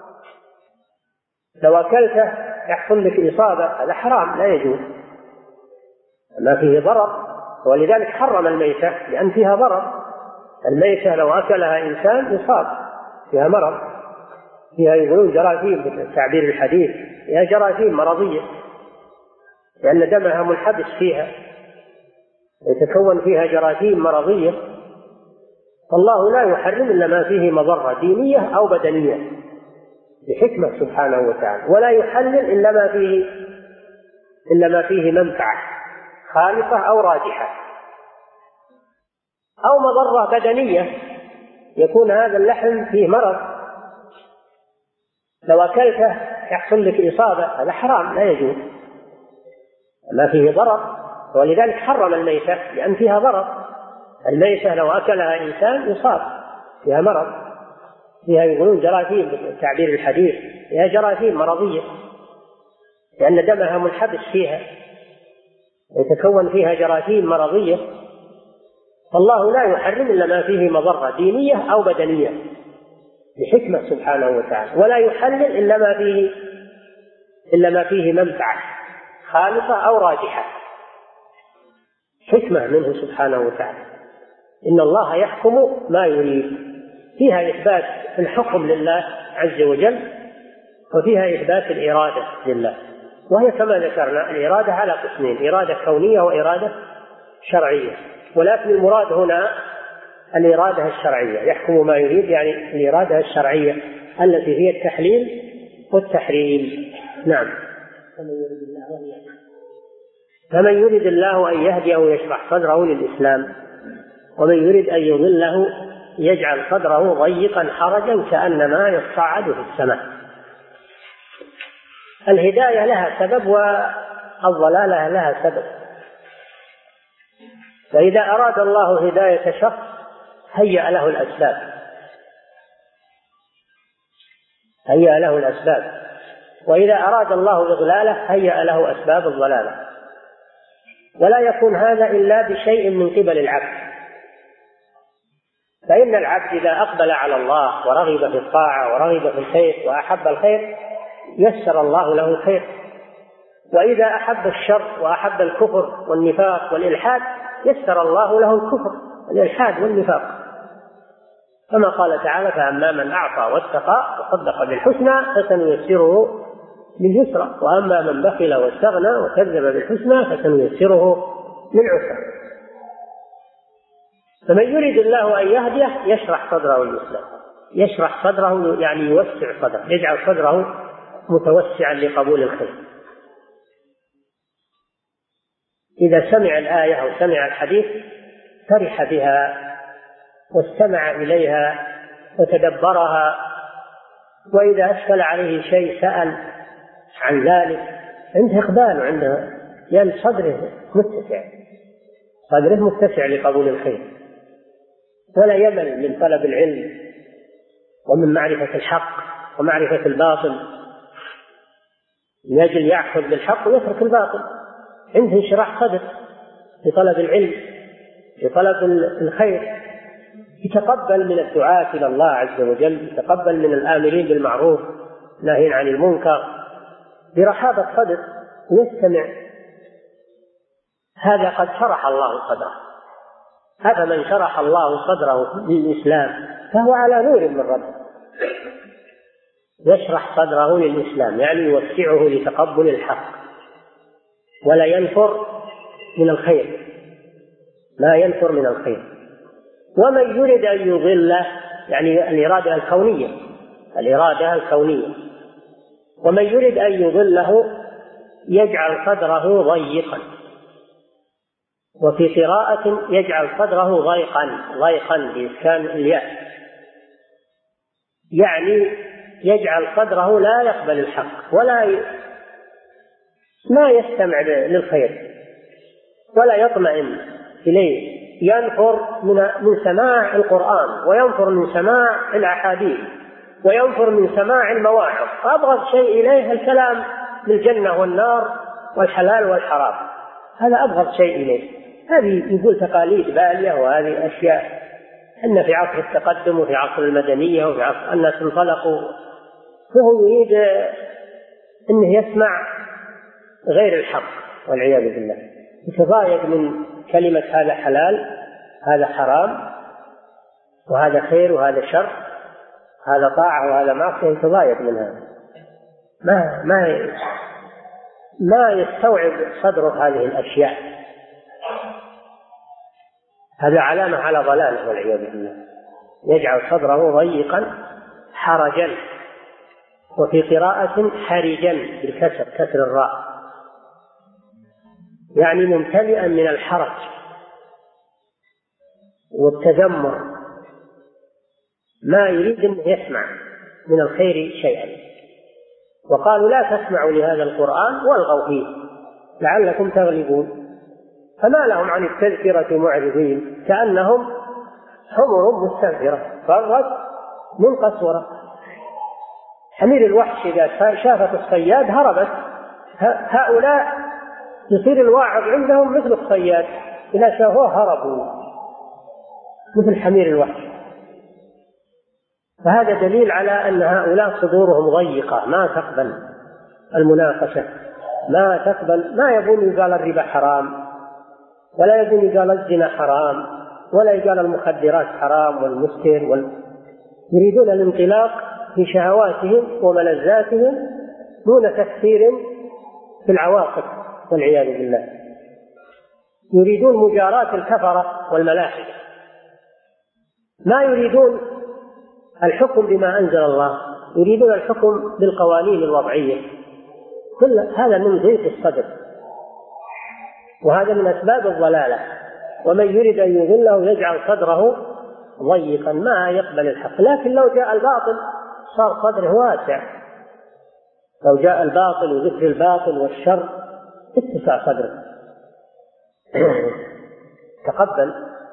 لو أكلته يحصل لك إصابة، هذا حرام لا يجوز، ما فيه ضرر، ولذلك حرم الميتة لأن فيها ضرر. الميتة لو أكلها إنسان يصاب، فيها مرض، فيها يقولون جراثيم بالتعبير الحديث، فيها جراثيم مرضية لأن دمها منحبس فيها، يتكون فيها جراثيم مرضية. فالله لا يحرم إلا ما فيه مضرة دينية أو بدنية بحكمة سبحانه وتعالى، ولا يحلل إلا ما فيه إلا ما فيه منفعة خالصة أو راجحة، أو مضرة بدنية يكون هذا اللحم فيه مرض لو أكلته يحصل لك إصابة، هذا حرام لا يجوز، ما فيه ضرر، ولذلك حرم الميتة لأن فيها ضرر. الميتة لو أكلها إنسان يصاب، فيها مرض، فيها يقولون جراثيم بالتعبير الحديث، فيها جراثيم مرضية لأن دمها منحبس فيها، يتكون فيها جراثيم مرضية. فالله لا يحرم إلا ما فيه مضرة دينية أو بدنية بحكمة سبحانه وتعالى، ولا يحلل إلا ما فيه إلا ما فيه منفعة خالصة أو راجحة، حكمة منه سبحانه وتعالى. إن الله يحكم ما يريد، فيها إثبات الحكم لله عز وجل، وفيها إثبات الإرادة لله، وهي كما ذكرنا الإرادة على قسمين، إرادة كونية وإرادة شرعية، ولكن المراد هنا الإرادة الشرعية، يحكم ما يريد يعني الإرادة الشرعية التي هي التحليل والتحريم. نعم. فمن يريد الله أن يهديه يشرح صدره للإسلام، ومن يريد أن يضله يجعل صدره ضيقا حرجا كأنما يصعد في السماء. الهداية لها سبب والضلالة لها سبب، فإذا أراد الله هداية شخص هيأ له الأسباب هيأ له الأسباب وإذا أراد الله إضلاله هيأ له أسباب الضلالة، ولا يكون هذا إلا بشيء من قبل العبد. فإن العبد إذا أقبل على الله ورغب في الطاعة ورغب في الخير وأحب الخير يسر الله له الخير، وإذا أحب الشر وأحب الكفر والنفاق والإلحاد يسر الله له الكفر والإلحاد والنفاق، كما قال تعالى: فأما من أعطى واتقى وصدق بالحسنى فسنيسره لليسرى، وأما من بخل واستغنى وكذب بالحسنى فسنيسره للعسرى. فمن يريد الله أن يهديه يشرح صدره للإسلام، يشرح صدره يعني يوسع صدره، يجعل صدره متوسعا لقبول الخير. إذا سمع الآية أو سمع الحديث فرح بها واستمع إليها وتدبرها، وإذا أشكل عليه شيء سأل عن ذلك، عنده إقبال عنده، لأن صدره متسع صدره متسع لقبول الخير، ولا يمل من طلب العلم ومن معرفة الحق ومعرفة الباطل، يجل يأخذ بالحق ويترك الباطل، عنده انشراح صدر لطلب العلم لطلب الخير. يتقبل من الدعاة إلى الله عز وجل، يتقبل من الآمرين بالمعروف ناهين عن المنكر برحابة صدر ويستمع. هذا قد شرح الله صدره. هذا من شرح الله صدره للإسلام فهو على نور من ربه، يشرح صدره للإسلام يعني يوسعه لتقبل الحق ولا ينفر من الخير، لا ينفر من الخير. ومن يريد أن يضله يعني الإرادة الكونية، الإرادة الكونية ومن يريد أن يضله يجعل صدره ضيقا، وفي قراءة يجعل صدره ضيقا، ضيقا بإسكان الياء، يعني يجعل صدره لا يقبل الحق ولا ي... ما يستمع للخير ولا يطمئن إليه، ينفر من من سماع القرآن وينفر من سماع الأحاديث وينفر من سماع المواعظ. أبغض شيء إليه الكلام بالجنة والنار والحلال والحرام، هذا أبغض شيء إليه. هذه يقول تقاليد بالية، وهذه أشياء أن في عصر التقدم وفي عصر المدنية وفي عصر الناس انطلقوا، فهو يريد أنه يسمع غير الحق والعياذ بالله، يتضايق من كلمة هذا حلال هذا حرام وهذا خير وهذا شر، هذا طاعة وهذا معصية، يتضايق من هذا، ما ما ما يستوعب صدره هذه الأشياء. هذا علامة على ضلاله والعياذ بالله، يجعل صدره ضيقا حرجا، وفي قراءة حرجا بالكسر، كسر الراء، يعني ممتلئا من الحرج والتذمر، ما يريد أن يسمع من الخير شيئا. وقالوا لا تسمعوا لهذا القرآن والغوا فيه لعلكم تغلبون، فما لهم عن التذكرة معرضين كأنهم حمر مستنفرة فرت من قسورة. حمير الوحش إذا شافت الصياد هربت، هؤلاء يصير الواعظ عندهم مثل الصياد، إذا شافوه هربوا مثل حمير الوحش. فهذا دليل على أن هؤلاء صدورهم ضيقة، ما تقبل المناقشة، ما تقبل، ما يبون يقال الربا حرام، ولا يبون يقال الزنا حرام، ولا يقال المخدرات حرام والمسكر وال... يريدون الانطلاق في شهواتهم وملذاتهم دون تفكير في العواقب والعياذ بالله. يريدون مجاراة الكفرة والملاحدة، ما يريدون الحكم بما أنزل الله، يريدون الحكم بالقوانين الوضعية. كل هذا من ضيق الصدر، وهذا من أسباب الضلالة. ومن يريد أن يضله يجعل صدره ضيقا ما يقبل الحق. لكن لو جاء الباطل صار صدره واسع، لو جاء الباطل وذكر الباطل والشر اتسع صدره تقبل.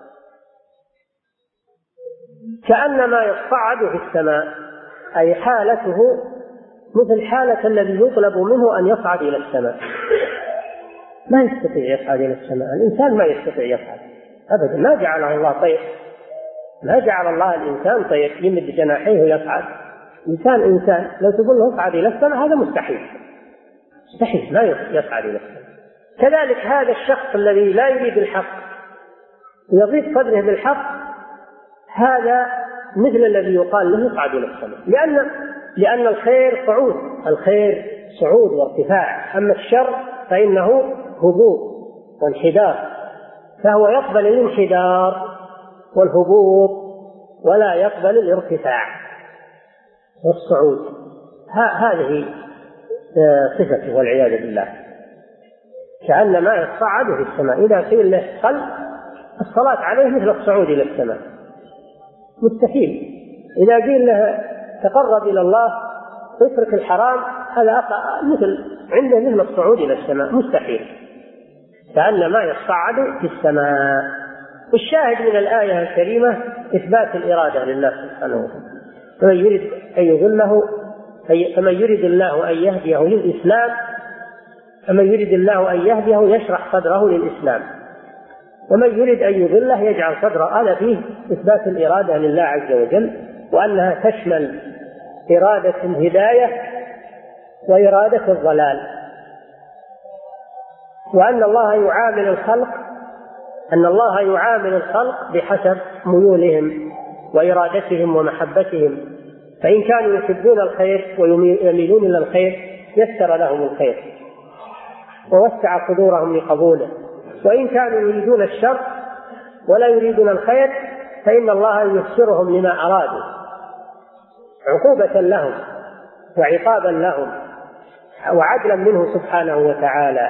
كأنما يصعد في السماء، أي حالته مثل حالة الذي يطلب منه أن يصعد إلى السماء، ما يستطيع يصعد إلى السماء. الإنسان ما يستطيع يصعد أبدا، ما جعله الله طير، ما جعل الله الإنسان طير يمد جناحيه ويصعد. إنسان إنسان لو تقول له اصعد إلى السماء هذا مستحيل، مستحيل ما يصعد إلى السماء. كذلك هذا الشخص الذي لا يريد الحق ويضيق صدره بالحق، هذا مثل الذي يقال له اصعد إلى السماء، لأن لأن الخير صعود، الخير صعود وارتفاع، أما الشر فإنه هبوط وانحدار، فهو يقبل الانحدار والهبوط ولا يقبل الارتفاع والصعود. هذه صفته والعياذ بالله، كأنما يصعد في السماء. إذا قيل له صل، الصلاة عليه مثل الصعود إلى السماء، مستحيل. إذا قيل له تقرب إلى الله اترك الحرام، هذا مثل عنده مثل الصعود إلى السماء، مستحيل. كأنما يصعد في السماء. الشاهد من الآية الكريمة إثبات الإرادة لله سبحانه وتعالى. فمن يريد أن يضله، فمن يريد الله أن يهديه للإسلام، فمن يريد الله أن يهديه يشرح صدره للإسلام، ومن يرد أن يضله يجعل صدره. هذا فيه إثبات الإرادة لله عز وجل، وأنها تشمل إرادة الهداية وإرادة الضلال، وأن الله يعامل الخلق أن الله يعامل الخلق بحسب ميولهم وإرادتهم ومحبتهم، فإن كانوا يحبون الخير ويميلون إلى الخير يسر لهم الخير ووسع صدورهم لقبوله، وإن كانوا يريدون الشر ولا يريدون الخير فإن الله ييسرهم لما أرادوا عقوبة لهم وعقابا لهم وعدلا منه سبحانه وتعالى.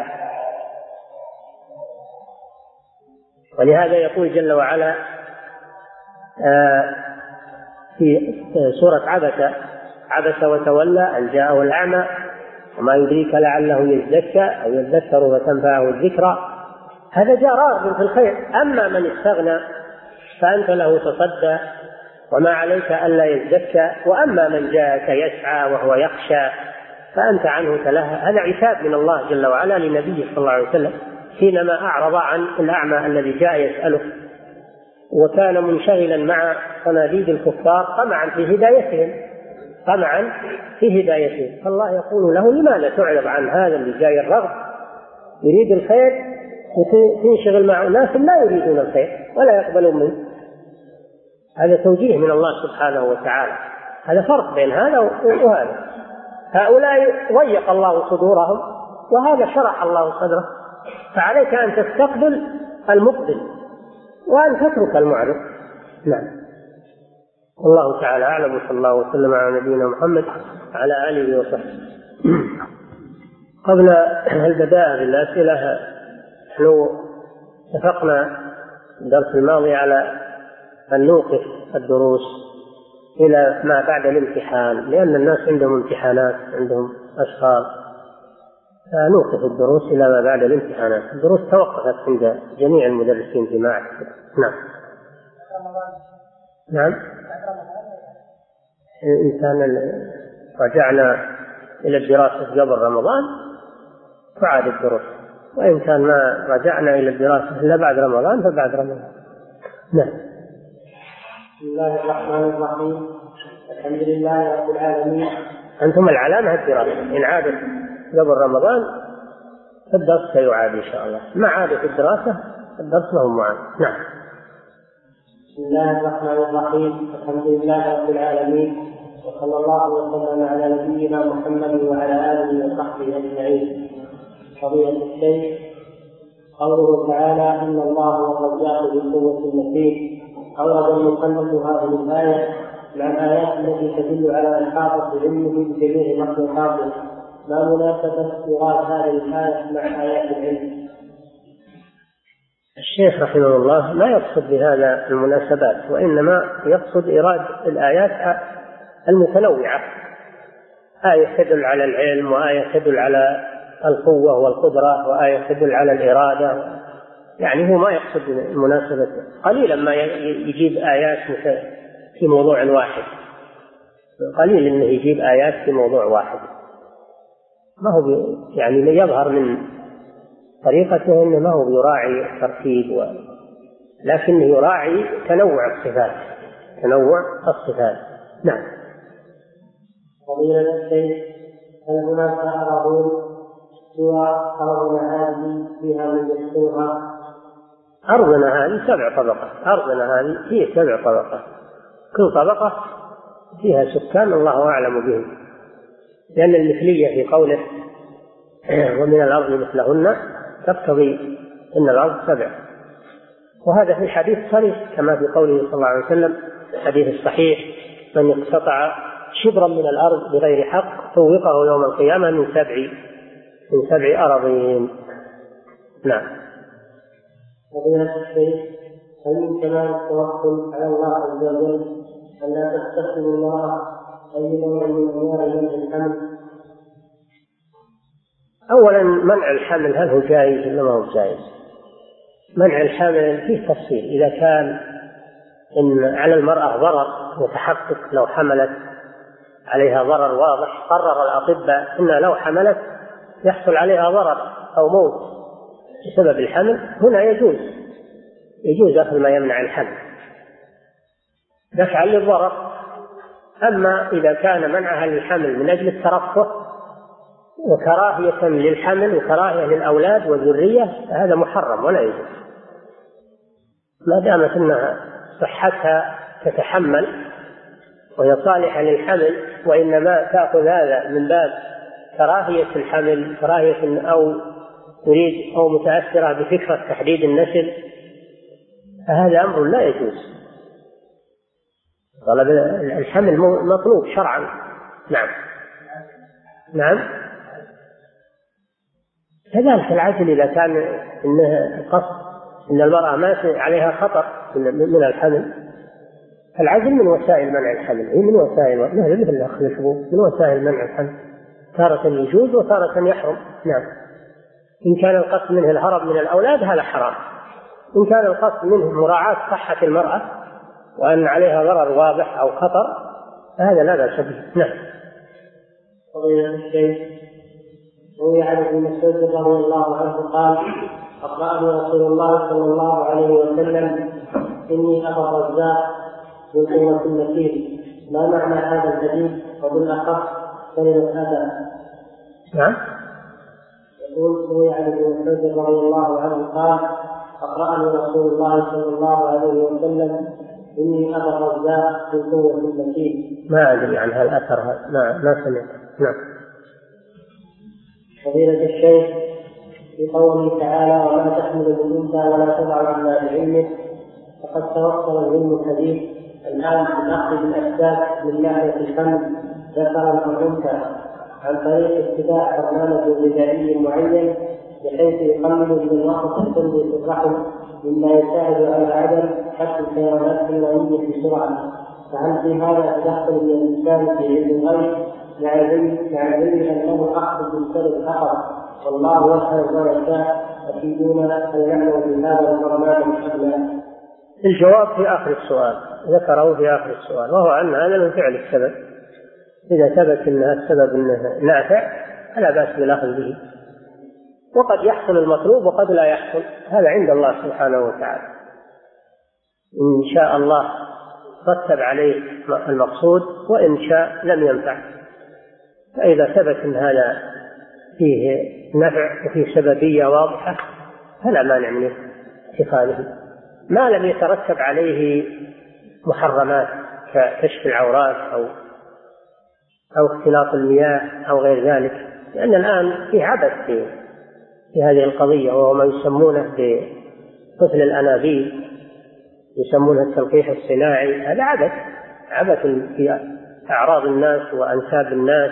ولهذا يقول جل وعلا في سورة عبس عبس وتولى أن جاءه الأعمى وما يدريك لعله يزكى أو يذكر فتنفعه الذكرى. هذا جاء راغب في الخير. أما من استغنى فأنت له تصدى وما عليك ألا يزكى، وأما من جاءك يسعى وهو يخشى فأنت عنه تلهى. هذا عتاب من الله جل وعلا لنبيه صلى الله عليه وسلم حينما أعرض عن الأعمى الذي جاء يسأله وكان منشغلا مع صناديد الكفار طمعا في هدايتهم طمعا في هدايتهم فالله يقول له لماذا تعرض عن هذا اللي جاي الرغب يريد الخير وتنشغل مع ناس لا يريدون الخير ولا يقبلون منه. هذا توجيه من الله سبحانه وتعالى. هذا فرق بين هذا وهذا. هؤلاء ضيق الله صدورهم وهذا شرح الله صدره، فعليك أن تستقبل المقبل وأن تترك المعرض. نعم. والله تعالى أعلم، وصلى الله وسلم على نبينا محمد على آله وصحبه. قبل البداء بالأسئلة نحن اتفقنا الدرس الماضي على أن نوقف الدروس إلى ما بعد الامتحان، لأن الناس عندهم امتحانات عندهم أشغال، فنوقف الدروس إلى ما بعد الامتحانات. الدروس توقفت عند جميع المدرسين في معهد. نعم. نعم. إن كان رجعنا إلى الدراسة قبل رمضان فعاد الدروس، وإن كان ما رجعنا إلى الدراسة إلا بعد رمضان فبعد رمضان. نعم. بسم الله الرحمن الرحيم. الحمد لله رب العالمين. أنتم العلامة الدراسة، إن عادت قبل رمضان الدرس سيعاد إن شاء الله، ما عادت الدراسة الدرس لهم معاد. نعم. بسم الله الرحمن الرحيم. الحمد لله رب العالمين، وصلى الله وسلم على نبينا محمد وعلى آله وصحبه أجمعين. فضيلة الشيخ، قوله تعالى إن الله هو الرزاق ذو القوة المتين، أورد المصنف هذه الآية مع الآيات التي تدل على إحاطة علمه بجميع مخلوقاته. ما مناسبة إيراد هذه الآية مع آيات العلم؟ الشيخ رحمه الله لا يقصد بهذا المناسبات، وإنما يقصد إيراد الآيات المتنوعة، آية تدل على العلم، وآية تدل على القوة والقدرة، وآية تدل على الإرادة. يعني هو ما يقصد المناسبة، قليلا ما يجيب آيات في موضوع واحد، قليل إنه يجيب آيات في موضوع واحد، ما هو يعني يظهر من طريقته إنه ما هو يراعي ترتيب و... لكنه يراعي تنوع الصفات تنوع الصفات. نعم. فضيلة الشيخ، هل هناك أراضون سوى أرضنا هذه فيها من يسكنها؟ أرضنا هذه سبع طبقات، أرضنا هذه هي سبع طبقات، كل طبقة فيها سكان الله أعلم بهم، لأن المثلية في قوله ومن الأرض مثلهن تقتضي أن الأرض سبع، وهذا في الحديث صريح كما في قوله صلى الله عليه وسلم الحديث الصحيح من اقتطع شبرا من الأرض بغير حق طوقه يوم القيامة من سبع من سبع أراضين. نعم. فضيلة الشيخ، هل من كمال التوكل على الله عز وجل أن لا تستغفر الله أي نوع من أنواع الحمل؟ أولا منع الحمل هل هو جائز ولا ما هو جائز؟ منع الحمل فيه تفصيل، إذا كان إن على المرأة ضرر متحقق لو حملت عليها ضرر واضح، قرر الأطباء إن لو حملت يحصل عليها ضرر أو موت بسبب الحمل، هنا يجوز يجوز أخذ ما يمنع الحمل دفعا للضرر. أما إذا كان منعها للحمل من أجل الترفه وكراهية للحمل وكراهية للأولاد والذرية فهذا محرم ولا يجوز، ما دامت أنها صحتها تتحمل وهي صالحة للحمل، وإنما تأخذ هذا من باب كراهية الحمل، كراهية أو تريد أو متأثرة بفكرة تحديد النسل، فهذا أمر لا يجوز. طلب الحمل مطلوب شرعا. نعم نعم كذلك العزل إذا كان إنه قصد إن المرأة ما عليها خطر من الحمل، العزل من وسائل منع الحمل، هي من وسائل مثل أخذ الحبوب من وسائل منع الحمل، تارة يجوز وتارة يحرم. نعم إن كان القصد منه الهرب من الأولاد هذا حرام، إن كان القصد منه مراعاة صحة المرأة وأن عليها ضرر واضح أو خطر فهذا لا بأس به. نعم. فضيلة الشيخ، روي عن ابن مسعود رضي الله عنه قال: أقرأني رسول الله صلى الله عليه وسلم: إني أبا الرزاق ذو القوة المتين. ما معنى هذا الحديث وبالأخص كلمة أبا؟ نعم. يقول: روي عن ابن مسعود رضي الله عنه قال: أقرأني رسول الله صلى الله عليه وسلم: إني أبا الرزاق ذو القوة المتين. ما أدري عن هالأثر هذا، ما ما سمعت. نعم. فضيلة الشيخ، في قوله تعالى: وما تحمل من أنثى ولا تضع إلا بعلمه، فقد توصل العلم الحديث الآن بالأخذ بالأسباب من ناحية الحمل ذكرا أو أنثى عن طريق اتباع برنامج غذائي معين بحيث يقلل من الوقت السلبي في الرحم مما يساعد على عدم حفظ الحيوانات الحيوانية بسرعة. فهل في هذا تدخل من الإنسان في علم الغيب مع العلم أنه أخذ بالسبب فقط والله يفعل ما يشاء؟ أفيدونا هل نعلم بهذا البرنامج أم لا؟ الجواب في آخر السؤال، ذكره في آخر السؤال، وهو أن هذا من فعل السبب، إذا ثبت أن السبب أنه نافع فلا بأس بالأخذ به، وقد يحصل المطلوب وقد لا يحصل، هذا عند الله سبحانه وتعالى. إن شاء الله رتب عليه المقصود وإن شاء لم ينفع، فإذا ثبت أن هذا فيه نفع وفيه سببية واضحة فلا مانع من اتخاذه، ما لم يترتب عليه محرمات ككشف العورات أو أو اختلاط المياه أو غير ذلك، لأن الآن في عبث في, في هذه القضية، وهو ما يسمونه بطفل الأنابيب، يسمونه التلقيح الصناعي، هذا عبث عبث في أعراض الناس وأنساب الناس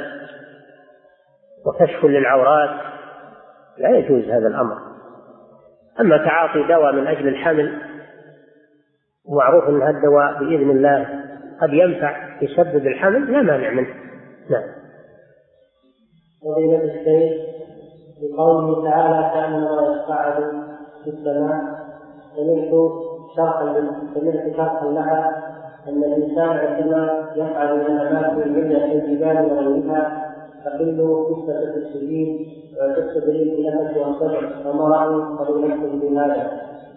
وكشف للعورات، لا يجوز هذا الأمر. أما تعاطي دواء من أجل الحمل ومعروف أن هذا الدواء بإذن الله قد ينفع يسبب الحمل لا مانع منه. نعم. فضيلة الشيخ، بقوله تعالى: كأنما يصعد في السماء، سمعت شرحا سمعت شرحا لها أن الإنسان عندما يفعل من الأماكن العليا كالجبال وغيرها تقل نسبة الأكسجين وتستدرك النفس والصدر، وما رأي فضيلتكم بهذا؟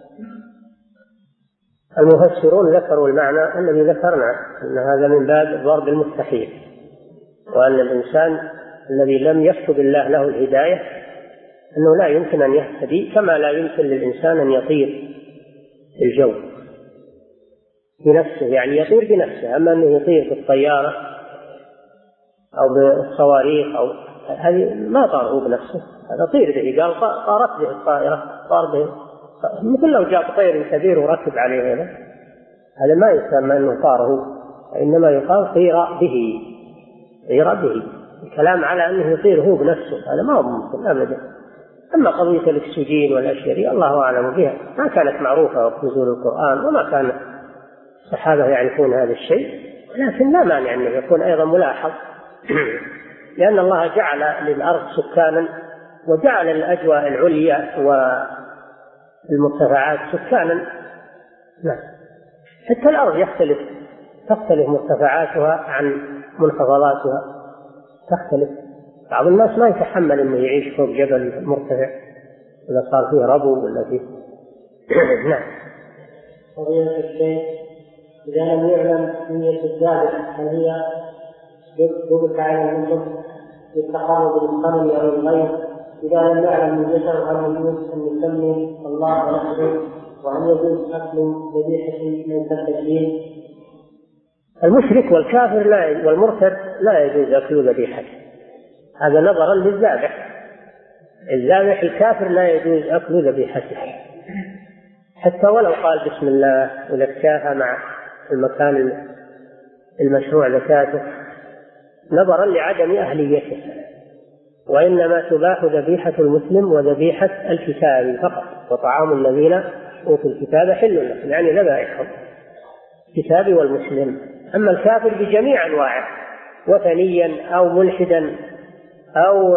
المفسرون ذكروا المعنى الذي ذكرنا، أن هذا من باب ضرب المستحيل، وأن الإنسان الذي لم يكتب الله له الهداية أنه لا يمكن أن يهتدي، كما لا يمكن للإنسان أن يطير في الجو بنفسه، يعني يطير بنفسه، أما أنه يطير بالطيارة أو بالصواريخ أو هذه ما طاره بنفسه، هذا طير به، قال طارت به الطائرة، طار به، مثل لو جاء طير كبير وركب عليه هذا هذا ما يسمى أنه طاره، إنما يقال طير به، طير به. الكلام على أنه يطير هو بنفسه هذا ما هو ممكن أبدا. أما قضية الأكسجين والأشياء الله أعلم بها، ما كانت معروفة في نزول القرآن، وما كان الصحابة يعرفون هذا الشيء، لكن لا مانع أنه يكون أيضا ملاحظ لأن الله جعل للأرض سكانا وجعل الأجواء العليا والمرتفعات سكانا. نعم. حتى الأرض يختلف تختلف مرتفعاتها عن منخفضاتها، تختلف. بعض الناس ما يتحمل أنه يعيش فوق جبل مرتفع إذا صار فيه ربو ولا فيه. نعم. فضيلة الشيخ، إذا لم يعلم نية الذابح هل هي ذبح على النصب للتقرب للصنم أو الغير؟ إذا لم يعلم نيته هل يجوز أن يسمي الله ونحمده؟ وهل يجوز أكل ذبيحة ليس التشريك؟ المشرك والكافر لا والمرتد لا يجوز أكل ذبيحته، هذا نظرا للذابح. الذابح الكافر لا يجوز أكل ذبيحته حتى ولو قال بسم الله وذكاها مع المكان المشروع زكاته، نظرا لعدم أهليته. وإنما تباح ذبيحة المسلم وذبيحة الكتاب فقط، وطعام الذين أوتوا الكتاب حل لكم، يعني ذبائحهم الكتاب والمسلم. أما الكافر بجميع أنواعه، وثنيا أو ملحدا أو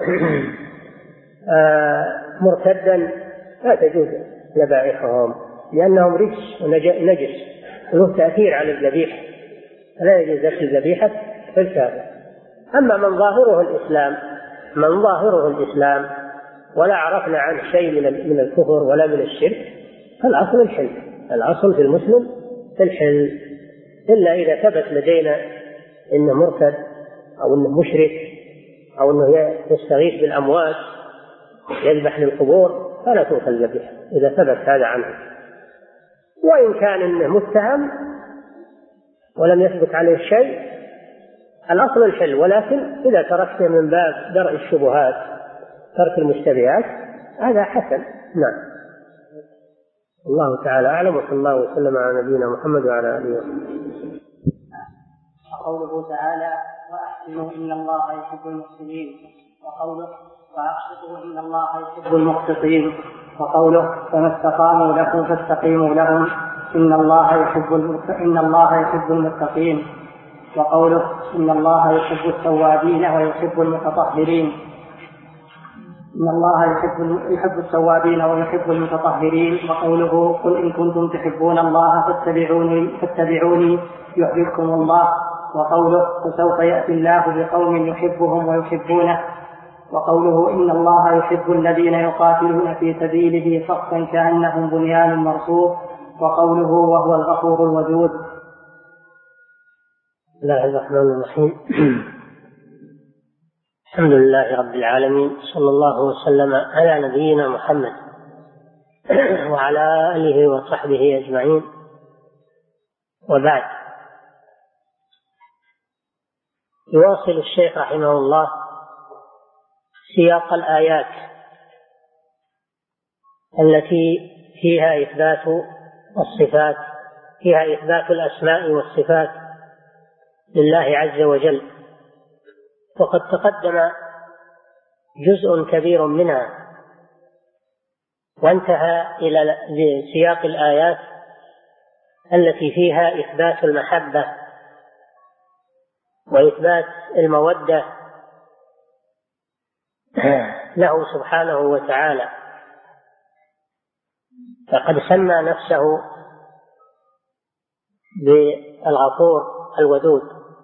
مرتدا، لا تجوز ذبائحهم لأنهم رجس ونجس له تأثير على الذبيحة، لا يجوز أكل ذبيحة الكافر. أما من ظاهره الإسلام من ظاهره الإسلام ولا عرفنا عنه شيء من الكفر ولا من الشرك، فالأصل الحل، الأصل في المسلم الحل، إلا إذا ثبت لدينا إنه مرتد أو إنه مشرك أو إنه يستغيث بالأموات يذبح للقبور فلا تؤكل ذبيحة إذا ثبت هذا عنه. وإن كان إنه متهم ولم يثبت عليه شيء الأصل الحل، ولكن إذا تركته من باب درء الشبهات ترك المشتبهات هذا حسن. نعم، الله تعالى أعلم، وصلى الله وسلم على نبينا محمد وعلى آله وسلم. وقوله تعالى وأحسنوا إن الله يحب المحسنين، وقوله وأقسطوا إن الله يحب المقسطين، وقوله فما استقاموا لكم فاستقيموا لهم إن الله يحب إن الله يحب المتقين، وقوله إن الله يحب التوابين ويحب المتطهرين إن الله يحب يحب التوابين ويحب المتطهرين، وقوله قل إن كنتم تحبون الله فاتبعوني فاتبعوني يحببكم الله، وقوله فسوف يأتي الله بقوم يحبهم ويحبونه، وقوله إن الله يحب الذين يقاتلون في سبيله صفا كأنهم بنيان مرصوص، وقوله وهو الغفور الودود. بسم الله الرحمن الرحيم. الحمد لله رب العالمين، صلى الله وسلم على نبينا محمد وعلى آله وصحبه أجمعين، وبعد. يواصل الشيخ رحمه الله سياق الآيات التي فيها إثبات الصفات، فيها إثبات الأسماء والصفات لله عز وجل، وقد تقدم جزء كبير منها، وانتهى إلى سياق الآيات التي فيها إثبات المحبة وإثبات المودة له سبحانه وتعالى، فقد سمى نفسه بالغفور الودود،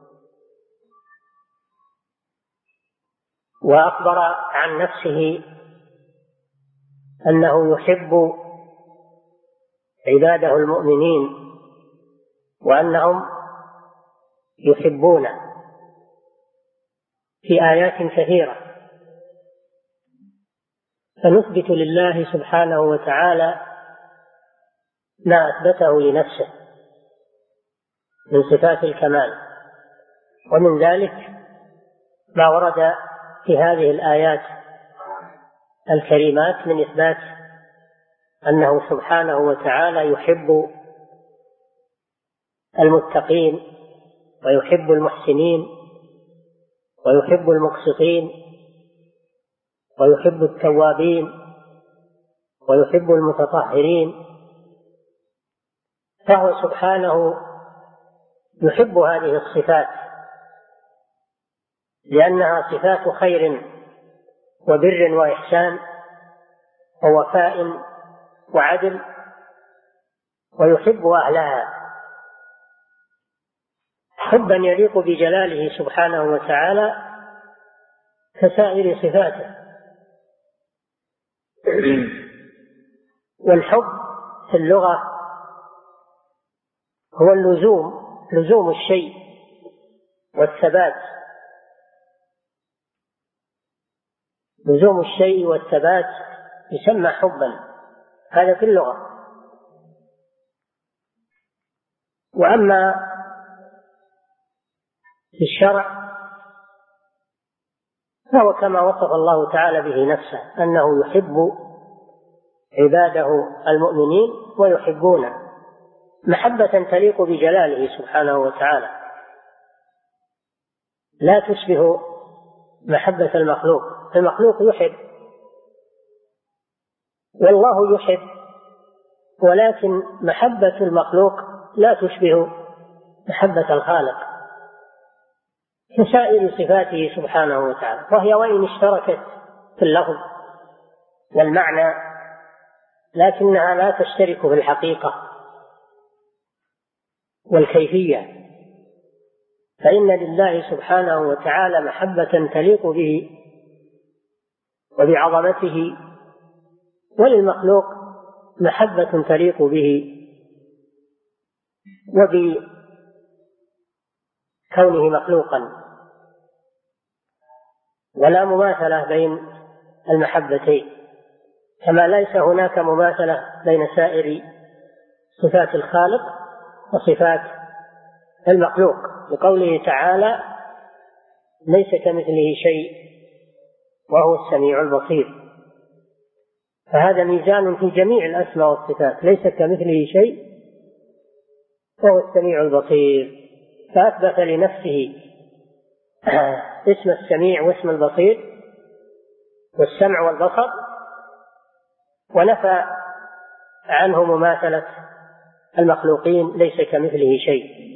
وأخبر عن نفسه أنه يحب عباده المؤمنين وأنهم يحبونه في آيات كثيرة. فنثبت لله سبحانه وتعالى ما أثبته لنفسه من صفات الكمال، ومن ذلك ما ورد في هذه الآيات الكريمات من إثبات أنه سبحانه وتعالى يحب المتقين ويحب المحسنين ويحب المقسطين ويحب التوابين ويحب المتطهرين، فهو سبحانه يحب هذه الصفات لأنها صفات خير وبر وإحسان ووفاء وعدل، ويحب أهلها حبا يليق بجلاله سبحانه وتعالى كسائر صفاته. والحب في اللغة هو اللزوم، لزوم الشيء والثبات، لزوم الشيء والثبات يسمى حبا، هذا في اللغة. وأما في الشرع فهو كما وصف الله تعالى به نفسه، أنه يحب عباده المؤمنين ويحبونه محبة تليق بجلاله سبحانه وتعالى، لا تشبه محبة المخلوق. المخلوق يحب والله يحب، ولكن محبة المخلوق لا تشبه محبة الخالق كسائر صفاته سبحانه وتعالى، وهي وإن اشتركت في اللفظ والمعنى لكنها لا تشترك في الحقيقة والكيفية، فإن لله سبحانه وتعالى محبة تليق به وبعظمته، وللمخلوق محبة تليق به وبكونه مخلوقا، ولا مماثلة بين المحبتين، كما ليس هناك مماثلة بين سائر صفات الخالق وصفات المخلوق، لقوله تعالى ليس كمثله شيء وهو السميع البصير، فهذا ميزان في جميع الأسماء والصفات، ليس كمثله شيء وهو السميع البصير، فأثبت لنفسه اسم السميع واسم البصير والسمع والبصر، ونفى عنه مماثلة المخلوقين ليس كمثله شيء.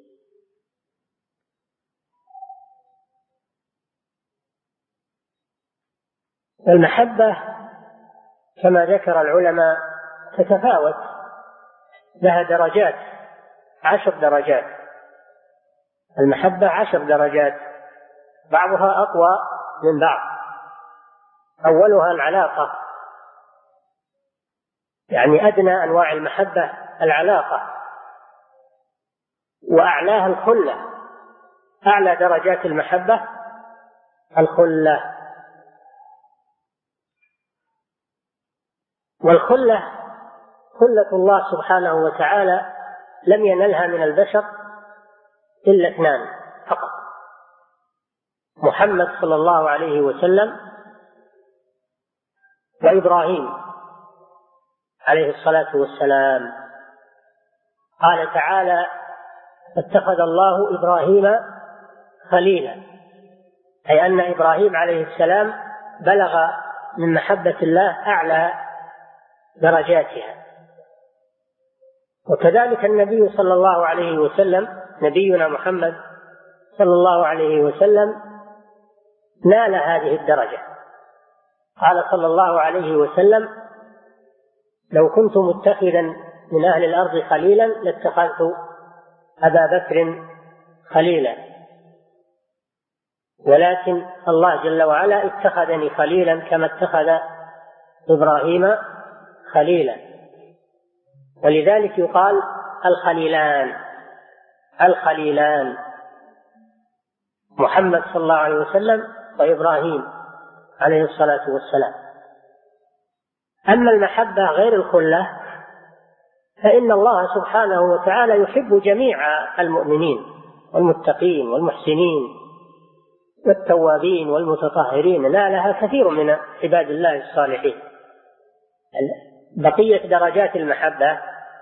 المحبة كما ذكر العلماء تتفاوت، لها درجات، عشر درجات، المحبة عشر درجات، بعضها أقوى من بعض. أولها العلاقة، يعني أدنى أنواع المحبة العلاقة، وأعلاها الخلة، أعلى درجات المحبة الخلة. والخلة خلة الله سبحانه وتعالى لم ينلها من البشر إلا اثنان فقط، محمد صلى الله عليه وسلم وإبراهيم عليه الصلاة والسلام. قال تعالى اتخذ الله إبراهيم خليلا، أي أن إبراهيم عليه السلام بلغ من محبة الله أعلى درجاتها. وكذلك النبي صلى الله عليه وسلم، نبينا محمد صلى الله عليه وسلم نال هذه الدرجة. قال صلى الله عليه وسلم لو كنت متخذا من أهل الأرض خليلا لاتخذت أبا بكر خليلا، ولكن الله جل وعلا اتخذني خليلا كما اتخذ إبراهيم خليلا، ولذلك يقال الخليلان الخليلان محمد صلى الله عليه وسلم وإبراهيم عليه الصلاة والسلام. أما المحبة غير الخلة فإن الله سبحانه وتعالى يحب جميع المؤمنين والمتقين والمحسنين والتوابين والمتطهرين، نالها كثير من عباد الله الصالحين. بقية درجات المحبة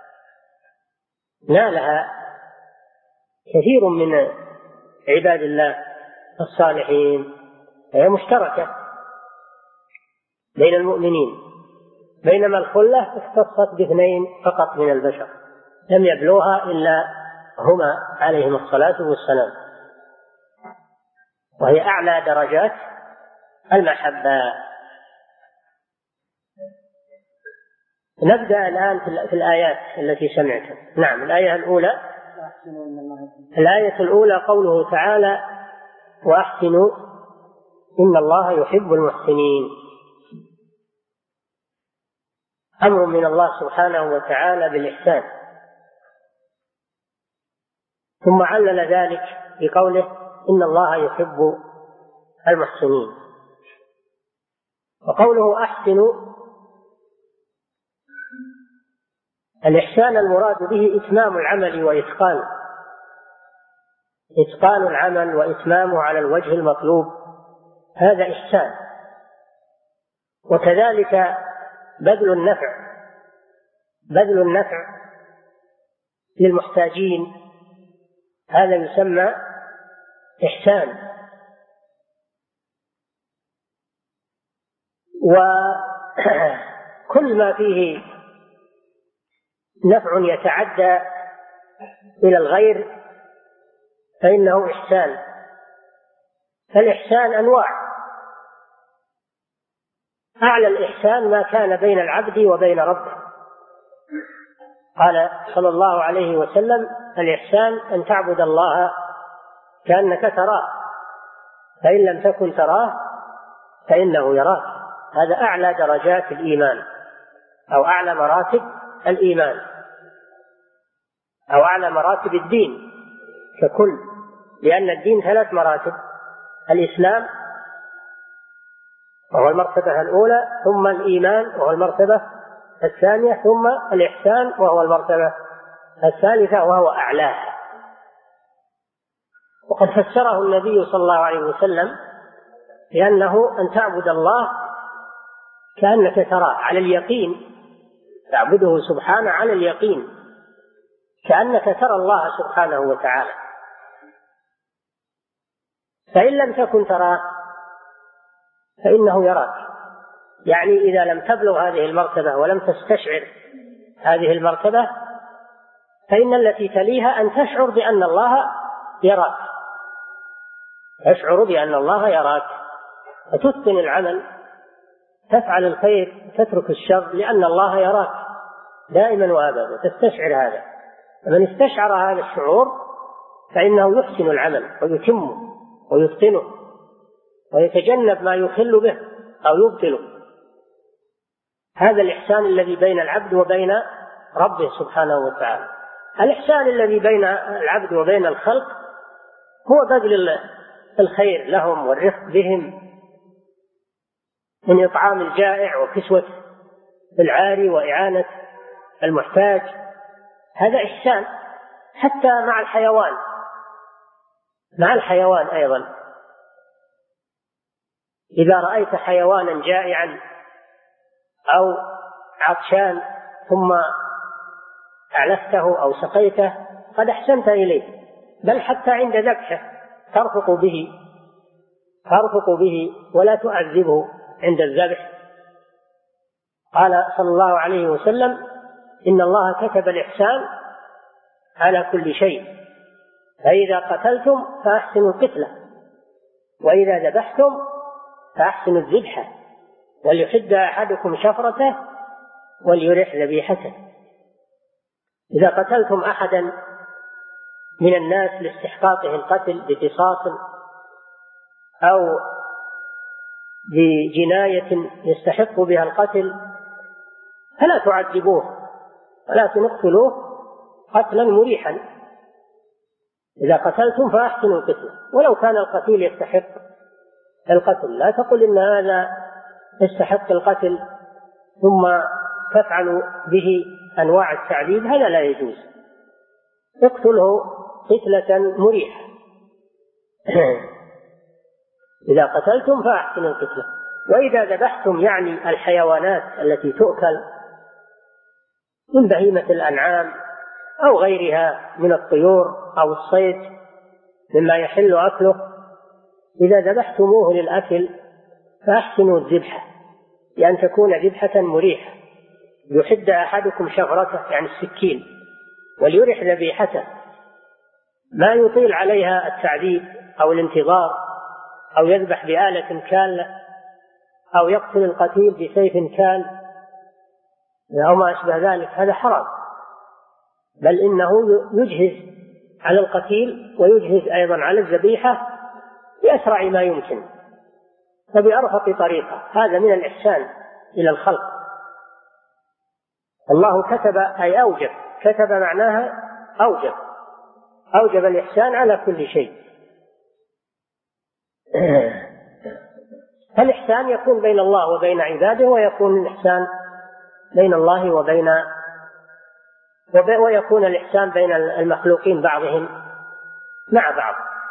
نالها كثير من عباد الله الصالحين، هي مشتركة بين المؤمنين، بينما الخلة اختصت باثنين فقط من البشر لم يبلوها إلا هما عليهم الصلاة والسلام، وهي أعلى درجات المحبة. نبدأ الآن في الآيات التي سمعتم. نعم، الآية الأولى الآية الأولى قوله تعالى وأحسنوا إن الله يحب المحسنين، أمر من الله سبحانه وتعالى بالإحسان، ثم علل ذلك بقوله إن الله يحب المحسنين. وقوله أحسنوا، الإحسان المراد به إتمام العمل وإتقانه، إتقان العمل وإتمامه على الوجه المطلوب، هذا إحسان. وكذلك بذل النفع، بذل النفع للمحتاجين، هذا يسمى إحسان. وكل ما فيه نفع يتعدى إلى الغير فإنه إحسان. فالإحسان أنواع، أعلى الإحسان ما كان بين العبد وبين ربه. قال صلى الله عليه وسلم: الإحسان أن تعبد الله كأنك تراه، فإن لم تكن تراه فإنه يراك. هذا أعلى درجات الإيمان، أو أعلى مراتب الإيمان، أو أعلى مراتب الدين ككل، لأن الدين ثلاث مراتب: الإسلام وهو المرتبة الأولى، ثم الإيمان وهو المرتبة الثانية، ثم الإحسان وهو المرتبة الثالثة وهو أعلاها. وقد فسره النبي صلى الله عليه وسلم لأنه أن تعبد الله كأنك تراه على اليقين، تعبده سبحانه على اليقين كأنك ترى الله سبحانه وتعالى. فإن لم تكن تراه فإنه يراك، يعني إذا لم تبلغ هذه المرتبة ولم تستشعر هذه المرتبة فإن التي تليها أن تشعر بأن الله يراك، تشعر بأن الله يراك، فتتقن العمل، تفعل الخير، تترك الشر، لأن الله يراك دائما وأبدا، تستشعر هذا. من استشعر هذا الشعور فإنه يحسن العمل ويتمه ويتقنه ويتجنب ما يخل به أو يبطله. هذا الإحسان الذي بين العبد وبين ربه سبحانه وتعالى. الإحسان الذي بين العبد وبين الخلق هو بذل الخير لهم والرفق بهم، من إطعام الجائع وكسوة العاري وإعانة المحتاج، هذا إحسان. حتى مع الحيوان، مع الحيوان أيضا، إذا رأيت حيوانا جائعا أو عطشان ثم أعلفته أو سقيته قد أحسنت إليه، بل حتى عند ذبحه ترفق به ترفق به ولا تعذبه عند الذبح. قال صلى الله عليه وسلم: إن الله كتب الإحسان على كل شيء، فإذا قتلتم فأحسنوا القتلة، وإذا ذبحتم فأحسنوا الذبحة، وليحد أحدكم شفرته وليرح ذبيحته. إذا قتلتم أحدا من الناس لاستحقاقه القتل بقصاص أو بجناية يستحق بها القتل فلا تعذبوه ولكن اقتلوه قتلا مريحا. إذا قتلتم فأحسنوا القتل، ولو كان القتيل يستحق القتل، لا تقل إن هذا يستحق القتل ثم تفعل به أنواع التعذيب، هذا لا يجوز. اقتله قتلة مريحة. إذا قتلتم فأحسنوا القتلة. وإذا ذبحتم يعني الحيوانات التي تؤكل من بهيمة الأنعام أو غيرها من الطيور أو الصيد مما يحل أكله، إذا ذبحتموه للأكل فأحسنوا الذبحة، لأن تكون ذبحة مريحة. يحد أحدكم شفرته يعني السكين وليرح ذبيحته، ما يطيل عليها التعذيب أو الانتظار، أو يذبح بآلة كالة، أو يقتل القتيل بسيف كال أو ما أشبه ذلك، هذا حرام. بل إنه يجهز على القتيل ويجهز أيضا على الذبيحة بأسرع ما يمكن وبأرفق طريقة. هذا من الإحسان إلى الخلق. الله كتب أي أوجب، كتب معناها أوجب، أوجب الإحسان على كل شيء. فالإحسان يكون بين الله وبين عباده، ويكون الإحسان بين الله وبين ويكون الإحسان بين المخلوقين بعضهم مع بعض.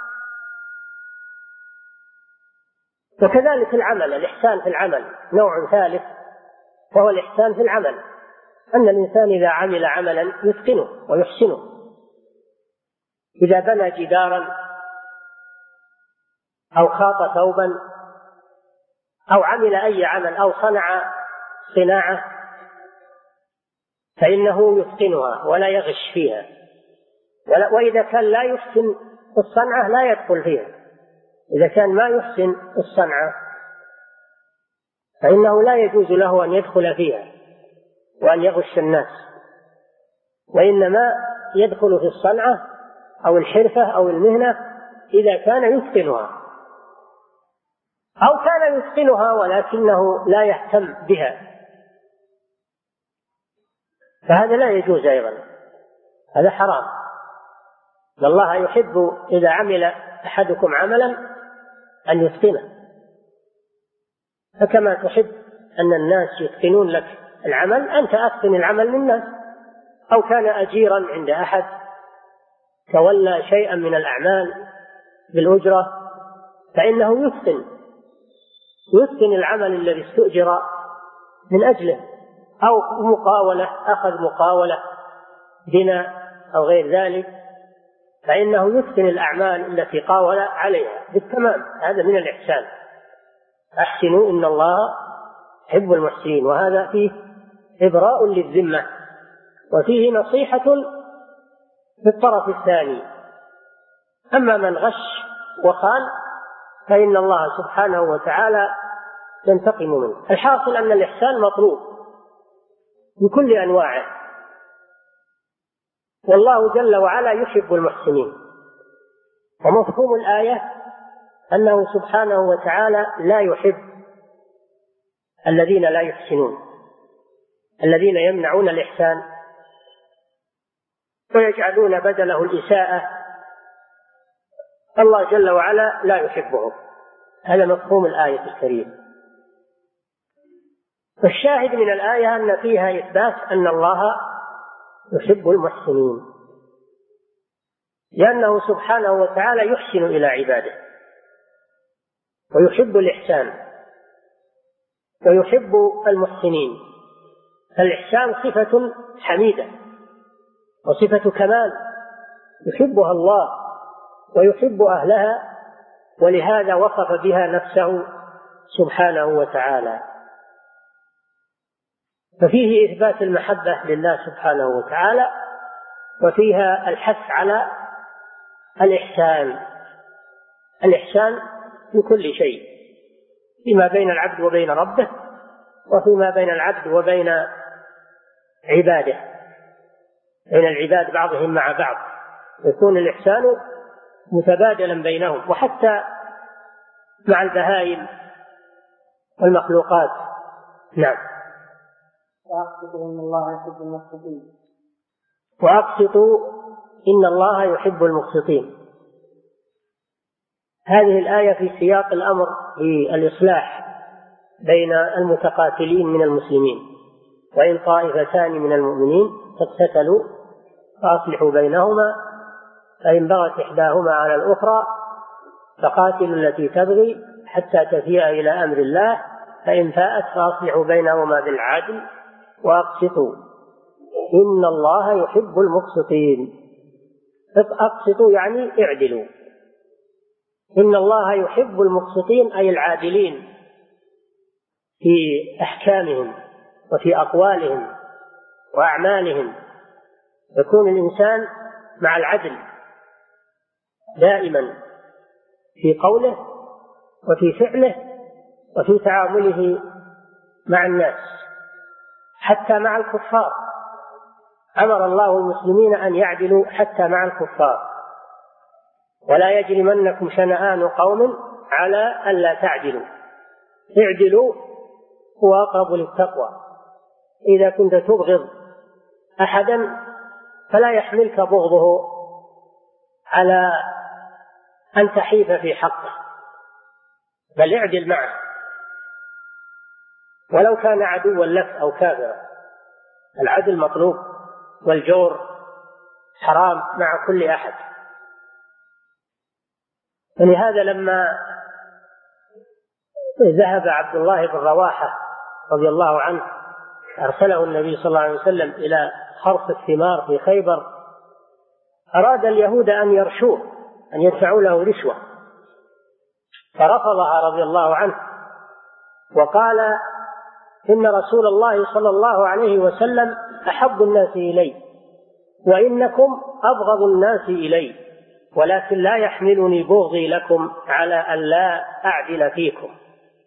وكذلك العمل، الإحسان في العمل نوع ثالث وهو الإحسان في العمل، أن الإنسان إذا عمل عملا يتقنه ويحسنه، إذا بنى جدارا أو خاط ثوبا أو عمل أي عمل أو صنع صناعة فإنه يتقنها ولا يغش فيها، وإذا كان لا يحسن الصنعة لا يدخل فيها. إذا كان ما يحسن الصنعة فإنه لا يجوز له أن يدخل فيها وأن يغش الناس، وإنما يدخل في الصنعة أو الحرفة أو المهنة إذا كان يتقنها، أو كان يتقنها ولكنه لا يهتم بها، فهذا لا يجوز أيضا، هذا حرام. الله يحب إذا عمل أحدكم عملا أن يتقنه، فكما تحب أن الناس يتقنون لك العمل أنت أتقن العمل للناس. أو كان أجيرا عند أحد تولى شيئا من الأعمال بالأجرة فإنه يتقن يتقن العمل الذي استؤجر من أجله، أو مقاولة أخذ مقاولة بناء أو غير ذلك فإنه يتقن الأعمال التي قاول عليها بالتمام. هذا من الإحسان، أحسنوا إن الله يحب المحسنين، وهذا فيه إبراء للذمة وفيه نصيحة بالطرف الثاني. أما من غش وخان فإن الله سبحانه وتعالى ينتقم منه. الحاصل أن الإحسان مطلوب بكل أنواعه، والله جل وعلا يحب المحسنين. ومفهوم الآية أنه سبحانه وتعالى لا يحب الذين لا يحسنون، الذين يمنعون الإحسان ويجعلون بدله الإساءة، الله جل وعلا لا يحبهم. هذا مفهوم الآية الكريمة. فالشاهد من الآية أن فيها إثبات أن الله يحب المحسنين، لأنه سبحانه وتعالى يحسن إلى عباده ويحب الإحسان ويحب المحسنين. الإحسان صفة حميدة وصفة كمال يحبها الله ويحب أهلها، ولهذا وصف بها نفسه سبحانه وتعالى. ففيه إثبات المحبة لله سبحانه وتعالى، وفيها الحث على الإحسان الإحسان في كل شيء، فيما بين العبد وبين ربه، وفيما بين العبد وبين عباده، بين العباد بعضهم مع بعض، يكون الإحسان متبادلا بينهم، وحتى مع البهائم والمخلوقات. نعم. وأقسطوا إن الله يحب المقسطين. وأقسطوا إن الله يحب المقسطين. هذه الآية في سياق الأمر بالإصلاح بين المتقاتلين من المسلمين، وإن طائفتان من المؤمنين اقتتلوا فأصلحوا بينهما، فإن بغت إحداهما على الأخرى فقاتلوا التي تبغي حتى تفيء إلى أمر الله، فإن فاءت فأصلحوا بينهما بالعدل وأقسطوا إن الله يحب المقسطين. أقسطوا يعني اعدلوا. إن الله يحب المقسطين أي العادلين في أحكامهم وفي أقوالهم وأعمالهم. يكون الإنسان مع العدل دائما في قوله وفي فعله وفي تعامله مع الناس، حتى مع الكفار. أمر الله المسلمين أن يعدلوا حتى مع الكفار. ولا يجرمنكم شنآن قوم على ألا تعدلوا، اعدلوا هو أقرب للتقوى. إذا كنت تبغض أحدا فلا يحملك بغضه على أن تحيف في حقه، بل اعدل معه ولو كان عدوا لك أو كافرا. العدل مطلوب، والجور حرام مع كل أحد. ولهذا لما ذهب عبد الله بن رواحة رضي الله عنه أرسله النبي صلى الله عليه وسلم إلى حرث الثمار في خيبر، أراد اليهود أن يرشوه، أن يدفعوا له رشوة، فرفضها رضي الله عنه وقال: إن رسول الله صلى الله عليه وسلم أحب الناس إلي، وإنكم أبغض الناس إلي، ولكن لا يحملني بغضي لكم على أن لا أعدل فيكم.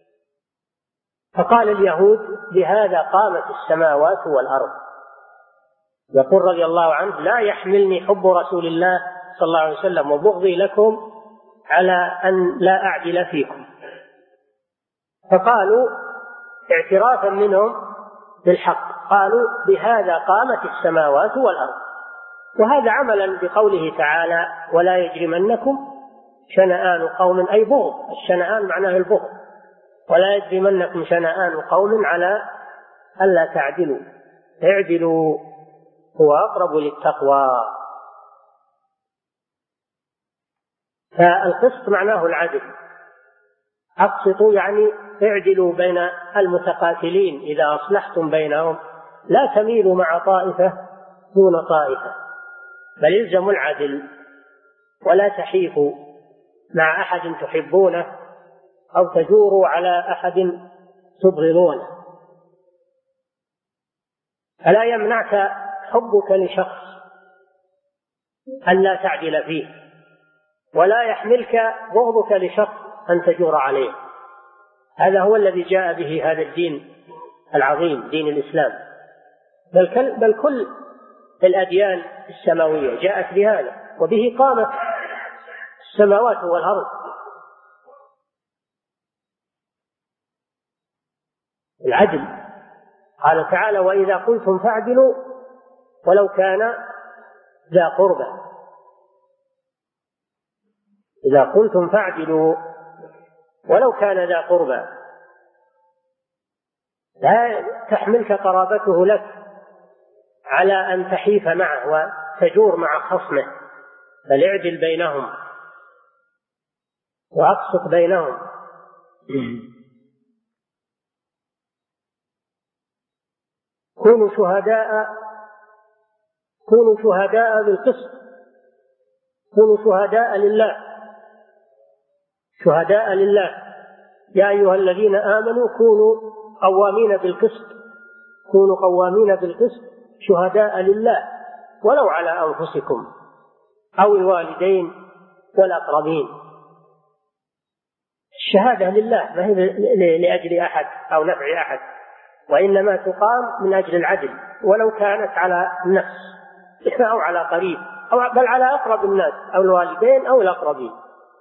فقال اليهود: بهذا قامت السماوات والأرض. يقول رضي الله عنه: لا يحملني حب رسول الله صلى الله عليه وسلم وبغضي لكم على أن لا أعدل فيكم. فقالوا اعترافا منهم بالحق، قالوا: بهذا قامت السماوات والأرض. وهذا عملا بقوله تعالى: ولا يجرمنكم شنآن قوم، أي بغض، الشنآن معناه البغض، ولا يجرمنكم شنآن قوم على ألا تعدلوا، اعدلوا هو أقرب للتقوى. فالقسط معناه العدل، أقسطوا يعني اعدلوا بين المتقاتلين إذا أصلحتم بينهم، لا تميلوا مع طائفة دون طائفة، بل يلزم العدل، ولا تحيفوا مع أحد تحبونه أو تجوروا على أحد تبغضونه. فلا يمنعك حبك لشخص أن لا تعدل فيه، ولا يحملك بغضك لشخص أن تجور عليه. هذا هو الذي جاء به هذا الدين العظيم، دين الإسلام، بل, بل كل الأديان السماوية جاءت بهذا، وبه قامت السماوات والأرض. العدل، قال تعالى: وإذا قلتم فاعدلوا ولو كان ذا قربى. إذا قلتم فاعدلوا ولو كان ذا قربى، لا تحملك قرابته لك على أن تحيف معه وتجور مع خصمه، بل اعدل بينهم وأقسط بينهم. كونوا شهداء كونوا شهداء بالقسط، كونوا شهداء لله، شهداء لله. يا أيها الذين آمنوا كونوا قوامين بالقسط، كونوا قوامين بالقسط شهداء لله ولو على أنفسكم أو الوالدين والأقربين. الشهادة لله، ما هي لأجل أحد أو نفع أحد، وإنما تقام من أجل العدل، ولو كانت على النفس أو على قريب، أو بل على أقرب الناس أو الوالدين أو الأقربين.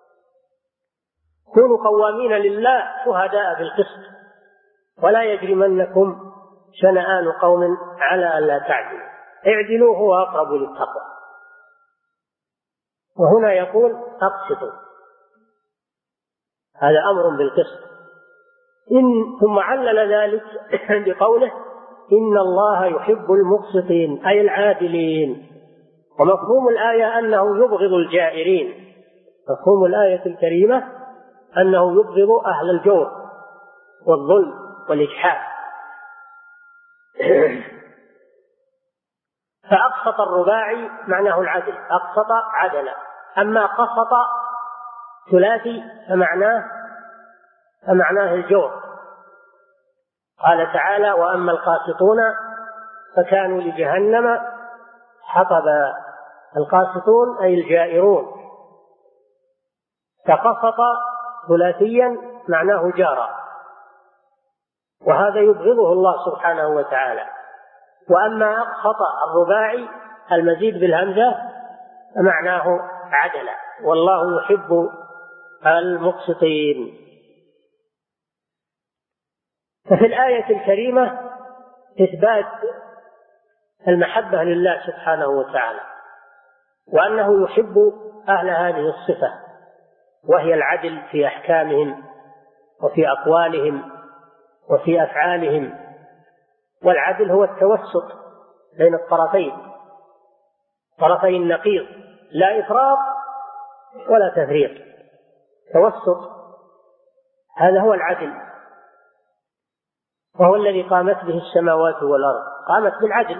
كونوا قوامين لله شهداء بالقسط، ولا يجرمنكم شنآن قوم على ألا تعدلوا، اعدلوا هو أقرب للتقوى. وهنا يقول أقسطوا، هذا أمر بالقسط. إن ثم علل ذلك بقوله: إن الله يحب المقسطين، أي العادلين. ومفهوم الآية أنه يبغض الجائرين، مفهوم الآية الكريمة أنه يبغض أهل الجور والظلم والإجحاف. فأقسط الرباعي معناه العدل، أقسط عدل. أما قسط ثلاثي فمعناه فمعناه الجور. قال تعالى: وأما القاسطون فكانوا لجهنم حطبا. القاسطون أي الجائرون. فقسط ثلاثيا معناه جارا، وهذا يبغضه الله سبحانه وتعالى. وأما أقسط الرباعي المزيد بالهمزة فمعناه عدل، والله يحب المقسطين. ففي الآية الكريمة إثبات المحبة لله سبحانه وتعالى، وأنه يحب أهل هذه الصفة، وهي العدل في أحكامهم وفي أقوالهم وفي أفعالهم. والعدل هو التوسط بين الطرفين، طرفي النقيض، لا إفراط ولا تفريط، توسط، هذا هو العدل، وهو الذي قامت به السماوات والأرض، قامت بالعدل.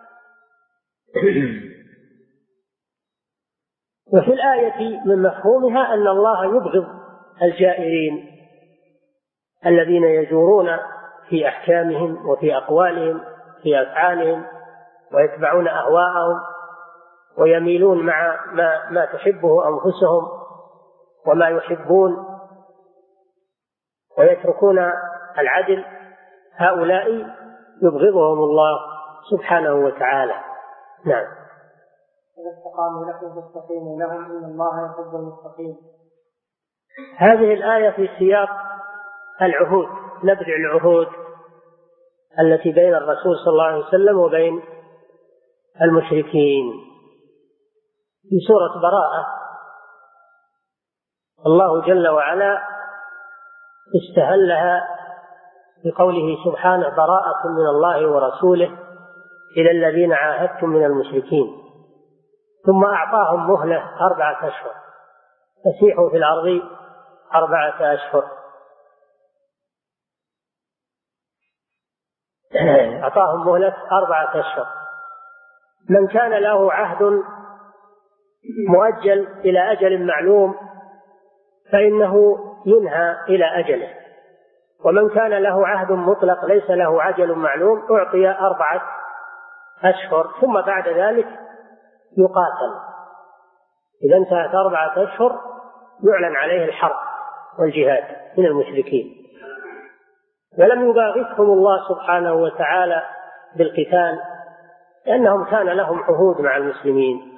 وفي الآية من مفهومها أن الله يبغض الجائرين الذين يجورون في أحكامهم وفي أقوالهم في أفعالهم ويتبعون أهواءهم ويميلون مع ما, ما تحبه أنفسهم وما يحبون ويتركون العدل، هؤلاء يبغضهم الله سبحانه وتعالى. نعم. إذا استقاموا لكم فاستقيموا لهم إن الله يحب المتقين. هذه الآية في سياق العهود، نبذ العهود التي بين الرسول صلى الله عليه وسلم وبين المشركين. في سورة براءة الله جل وعلا استهلها بقوله سبحانه: براءة من الله ورسوله إلى الذين عاهدتم من المشركين. ثم أعطاهم مهلة أربعة أشهر، فسيحوا في الأرض أربعة أشهر. أعطاهم مهلة أربعة أشهر. من كان له عهد مؤجل إلى أجل معلوم فإنه ينهى إلى أجله، ومن كان له عهد مطلق ليس له عجل معلوم أعطي أربعة أشهر، ثم بعد ذلك يقاتل. إذا انتهت أربعة أشهر يعلن عليه الحرب والجهاد من المشركين. ولم يباغتهم الله سبحانه وتعالى بالقتال لأنهم كان لهم عهود مع المسلمين.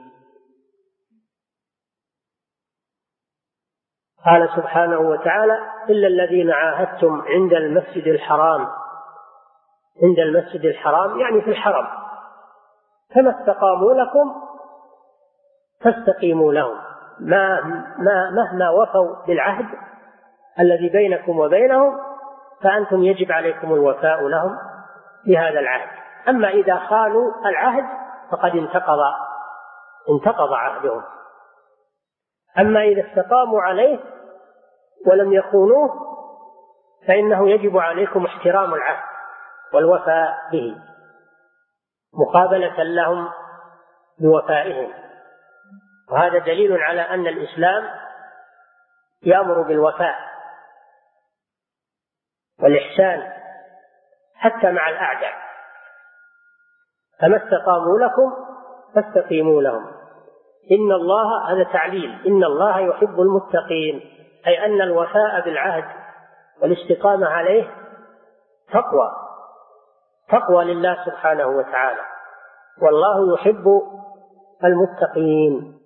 قال سبحانه وتعالى: إلا الذين عاهدتم عند المسجد الحرام. عند المسجد الحرام يعني في الحرم، فما استقاموا لكم فاستقيموا لهم. ما ما مهما وفوا بالعهد الذي بينكم وبينهم فأنتم يجب عليكم الوفاء لهم بهذا العهد. أما إذا خانوا العهد فقد انتقض انتقض عهدهم. أما إذا استقاموا عليه ولم يخونوه فإنه يجب عليكم احترام العهد والوفاء به مقابلة لهم بوفائهم. وهذا دليل على أن الإسلام يأمر بالوفاء والإحسان حتى مع الأعداء. فما استقاموا لكم فاستقيموا لهم. إن الله، هذا تعليل، إن الله يحب المتقين، أي أن الوفاء بالعهد والاستقامة عليه تقوى تقوى لله سبحانه وتعالى، والله يحب المتقين.